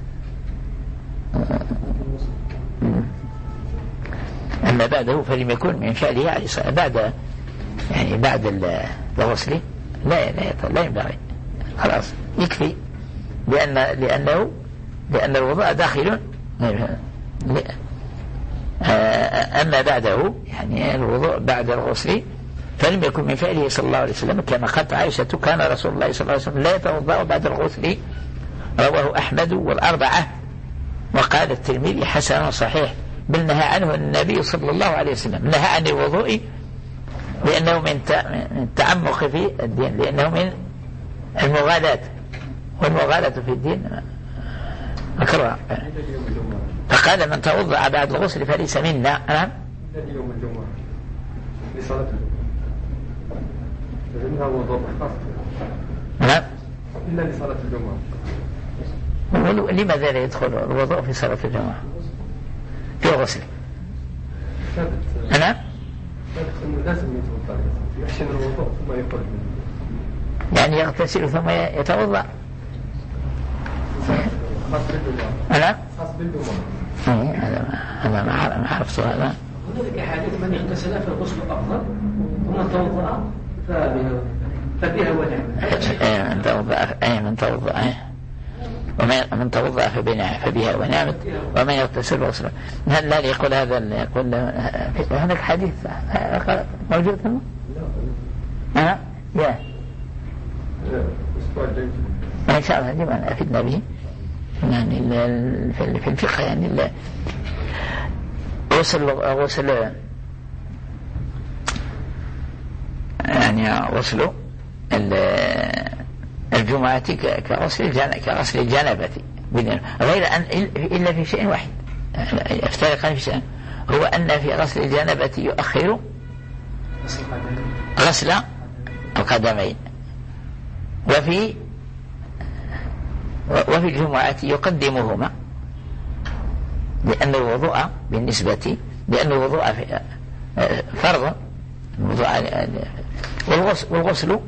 أما بعده فلم يكن من فعله عليه الصلاة بعد يعني بعد الغسل لا لا لا ينبغي، خلاص يكفي، لأن لأنه لأن الوضوء داخل. أما بعده يعني الوضوء بعد الغسل فلم يكن من فعله صلى الله عليه وسلم كما قالت عائشة: كان رسول الله صلى الله عليه وسلم لا يتوضأ بعد الغسل. رواه أحمد والأربعة. وقال الترمذي: حسن صحيح، بل نهى عنه النبي صلى الله عليه وسلم. نهى عن الوضوء لأنه من التعمق في الدين، لأنه من المغالاة، والمغالاة في الدين مكروه. فقال: من توضأ بعد الغسل فليس منا. نعم. يوم الجمعة لصلاة الجمعة وضوء خاص. نعم. إلا لصلاة الجمعة. لماذا لا يدخل الوضوء في صلاة الجمعة في الغسل؟ نعم. لازم يتوضأ، يحسن الوضوء ثم يخرج منه. يعني يغتسل ثم يتوضأ. خاص بالجمعة. نعم. خاص بالجمعة. هذا هذا ما عرفت هذا. هنالك أحاديث من اغتسل فالغسل أفضل، ومن توضأ فبها ونعمة. أي من توضأ أي من توضأ ومن توضأ فبها ونعمت، ومن يغتسل غسلا. هل لا يقول هذا؟ يقول هناك حديث موجود هنا؟ ها؟ يا إن شاء الله لما أفدنا به يعني في الفقه، يعني غسل غسل يعني غسل الجمعة كغسل كغسل الجنابة، غير أن إلا في شيء واحد يفترق في شيء، هو أن في غسل الجنابة يؤخر غسل القدمين، وفي وفي الجمعة يقدمهما، لأن الوضوء بالنسبة لأن الوضوء فرض، والغسل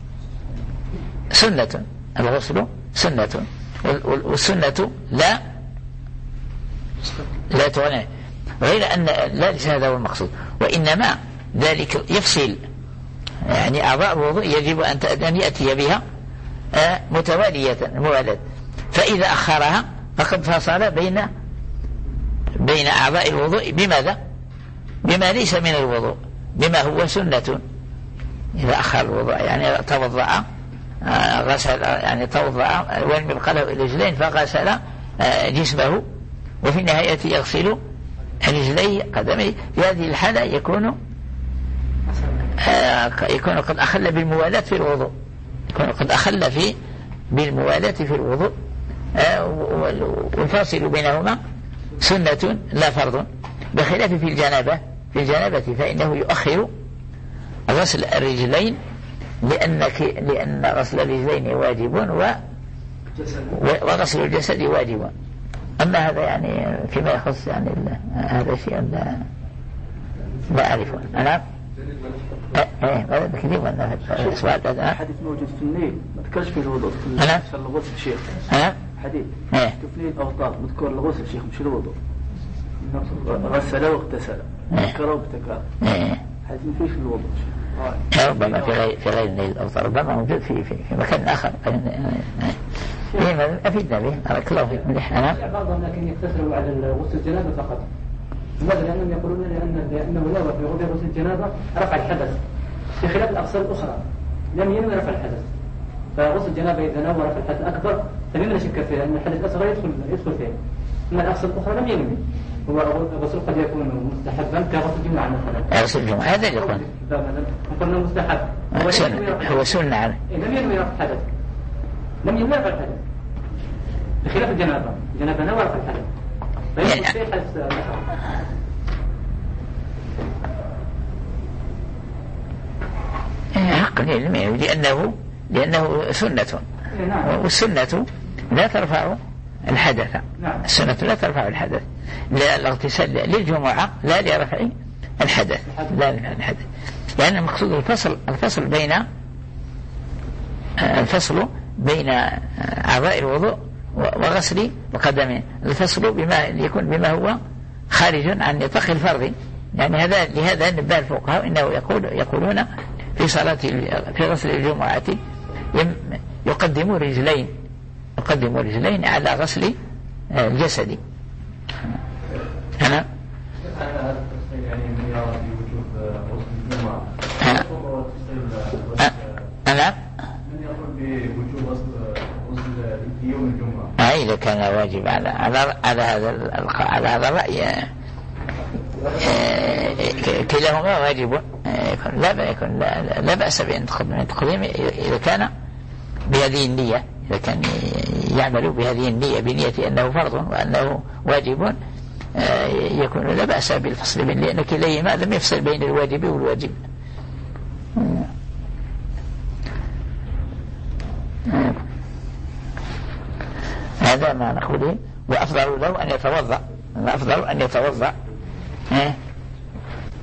سنة، الغسل سنة، والسنة لا لا تغني، غير أن لا ليس هذا هو المقصود. وإنما ذلك يفصل يعني أعضاء الوضوء يجب أن يأتي بها متوالية موالد، فإذا أخرها فقد فصل بين بين أعضاء الوضوء بماذا؟ بما ليس من الوضوء، بما هو سنة. إذا أخر الوضوء يعني توضأ غسل يعني توضأ وينمل الرجلين فغسل جسمه وفي النهاية يغسل رجليه قدميه، في هذه الحالة يكون يكون قد أخل بالموالاة في الوضوء، يكون قد أخل في بالموالاة في الوضوء، والفاصل بينهما سنة لا فرض، بخلاف في الجنابة. في الجنابة فإنه يؤخر غسل الرجلين لأنك لأن غسل الرجلين واجب وغسل الجسد واجب. أما هذا يعني فيما يخص يعني هذا شيء لا لا أعرفه أنا. ايه هذا كثير من السؤال هذا. حديث موجود في النيل ما ذكرش فيه الوضوء في أنا الغسل الشيخ. أنا حديث ايه في النيل أوطار مذكور الغسل الشيخ مش الوضوء. غسل واغتسل ذكر وابتكر. ايه حديث ما فيش الوضوء. ربما في غير في غير النيل الأوطار، ربما موجود في في, في مكان آخر. إيه أفيدنا به بارك الله فيك. أنا بعضهم لكن يقتصروا على غسل الجنابة فقط. لماذا؟ لأنهم يقولون لأن لأنه لا في غسل الجنابة رفع الحدث في خلاف الأقسام الأخرى لم ينوي رفع الحدث. فغسل الجنابة إذا نوى رفع الحدث الأكبر فمما شك فيه أن الحدث الأصغر يدخل يدخل فيه. أما الأقسام الأخرى لم ينوي. هو غسل قد يكون مستحبا كغسل الجمعة مثلا. غسل الجمعة هذا اللي يكون. قلنا مستحب. هو سنة هو سنة على. لم ينوي رفع الحدث. لم ينوي رفع الحدث. بخلاف الجنابة. الجنابة نوى رفع الحدث. فيدخل فيه حدث الأصغر. حق العلم لأنه لأنه سنة، والسنة لا ترفع الحدث. السنة لا ترفع الحدث، لا الاغتسال للجمعة لا لرفع الحدث، لا لرفع الحدث، لأن المقصود الفصل الفصل بين الفصل بين أعضاء الوضوء وغسل القدمين، الفصل بما يكون بما هو خارج عن نطاق الفرض. يعني هذا لهذا نبه الفقهاء إنه يقول يقولون في صلاة في غسل الجمعة يقدموا رجلين يقدموا رجلين على غسل الجسد. أنا أنا من يقول بوجوب غسل يوم الجمعة؟ أي إذا كان واجب على على على هذا على هذا الرأي كلاهما واجب لا يكون لا, لا بأس بأن تقديم إذا كان بهذه النية، إذا كان يعمل بهذه النية بنية أنه فرض وأنه واجب يكون لا بأس بالفصل بين، لأن كليهما لم يفصل بين الواجب والواجب. هذا ما نقوله. وأفضل له أن يتوضأ، أفضل أن يتوضأ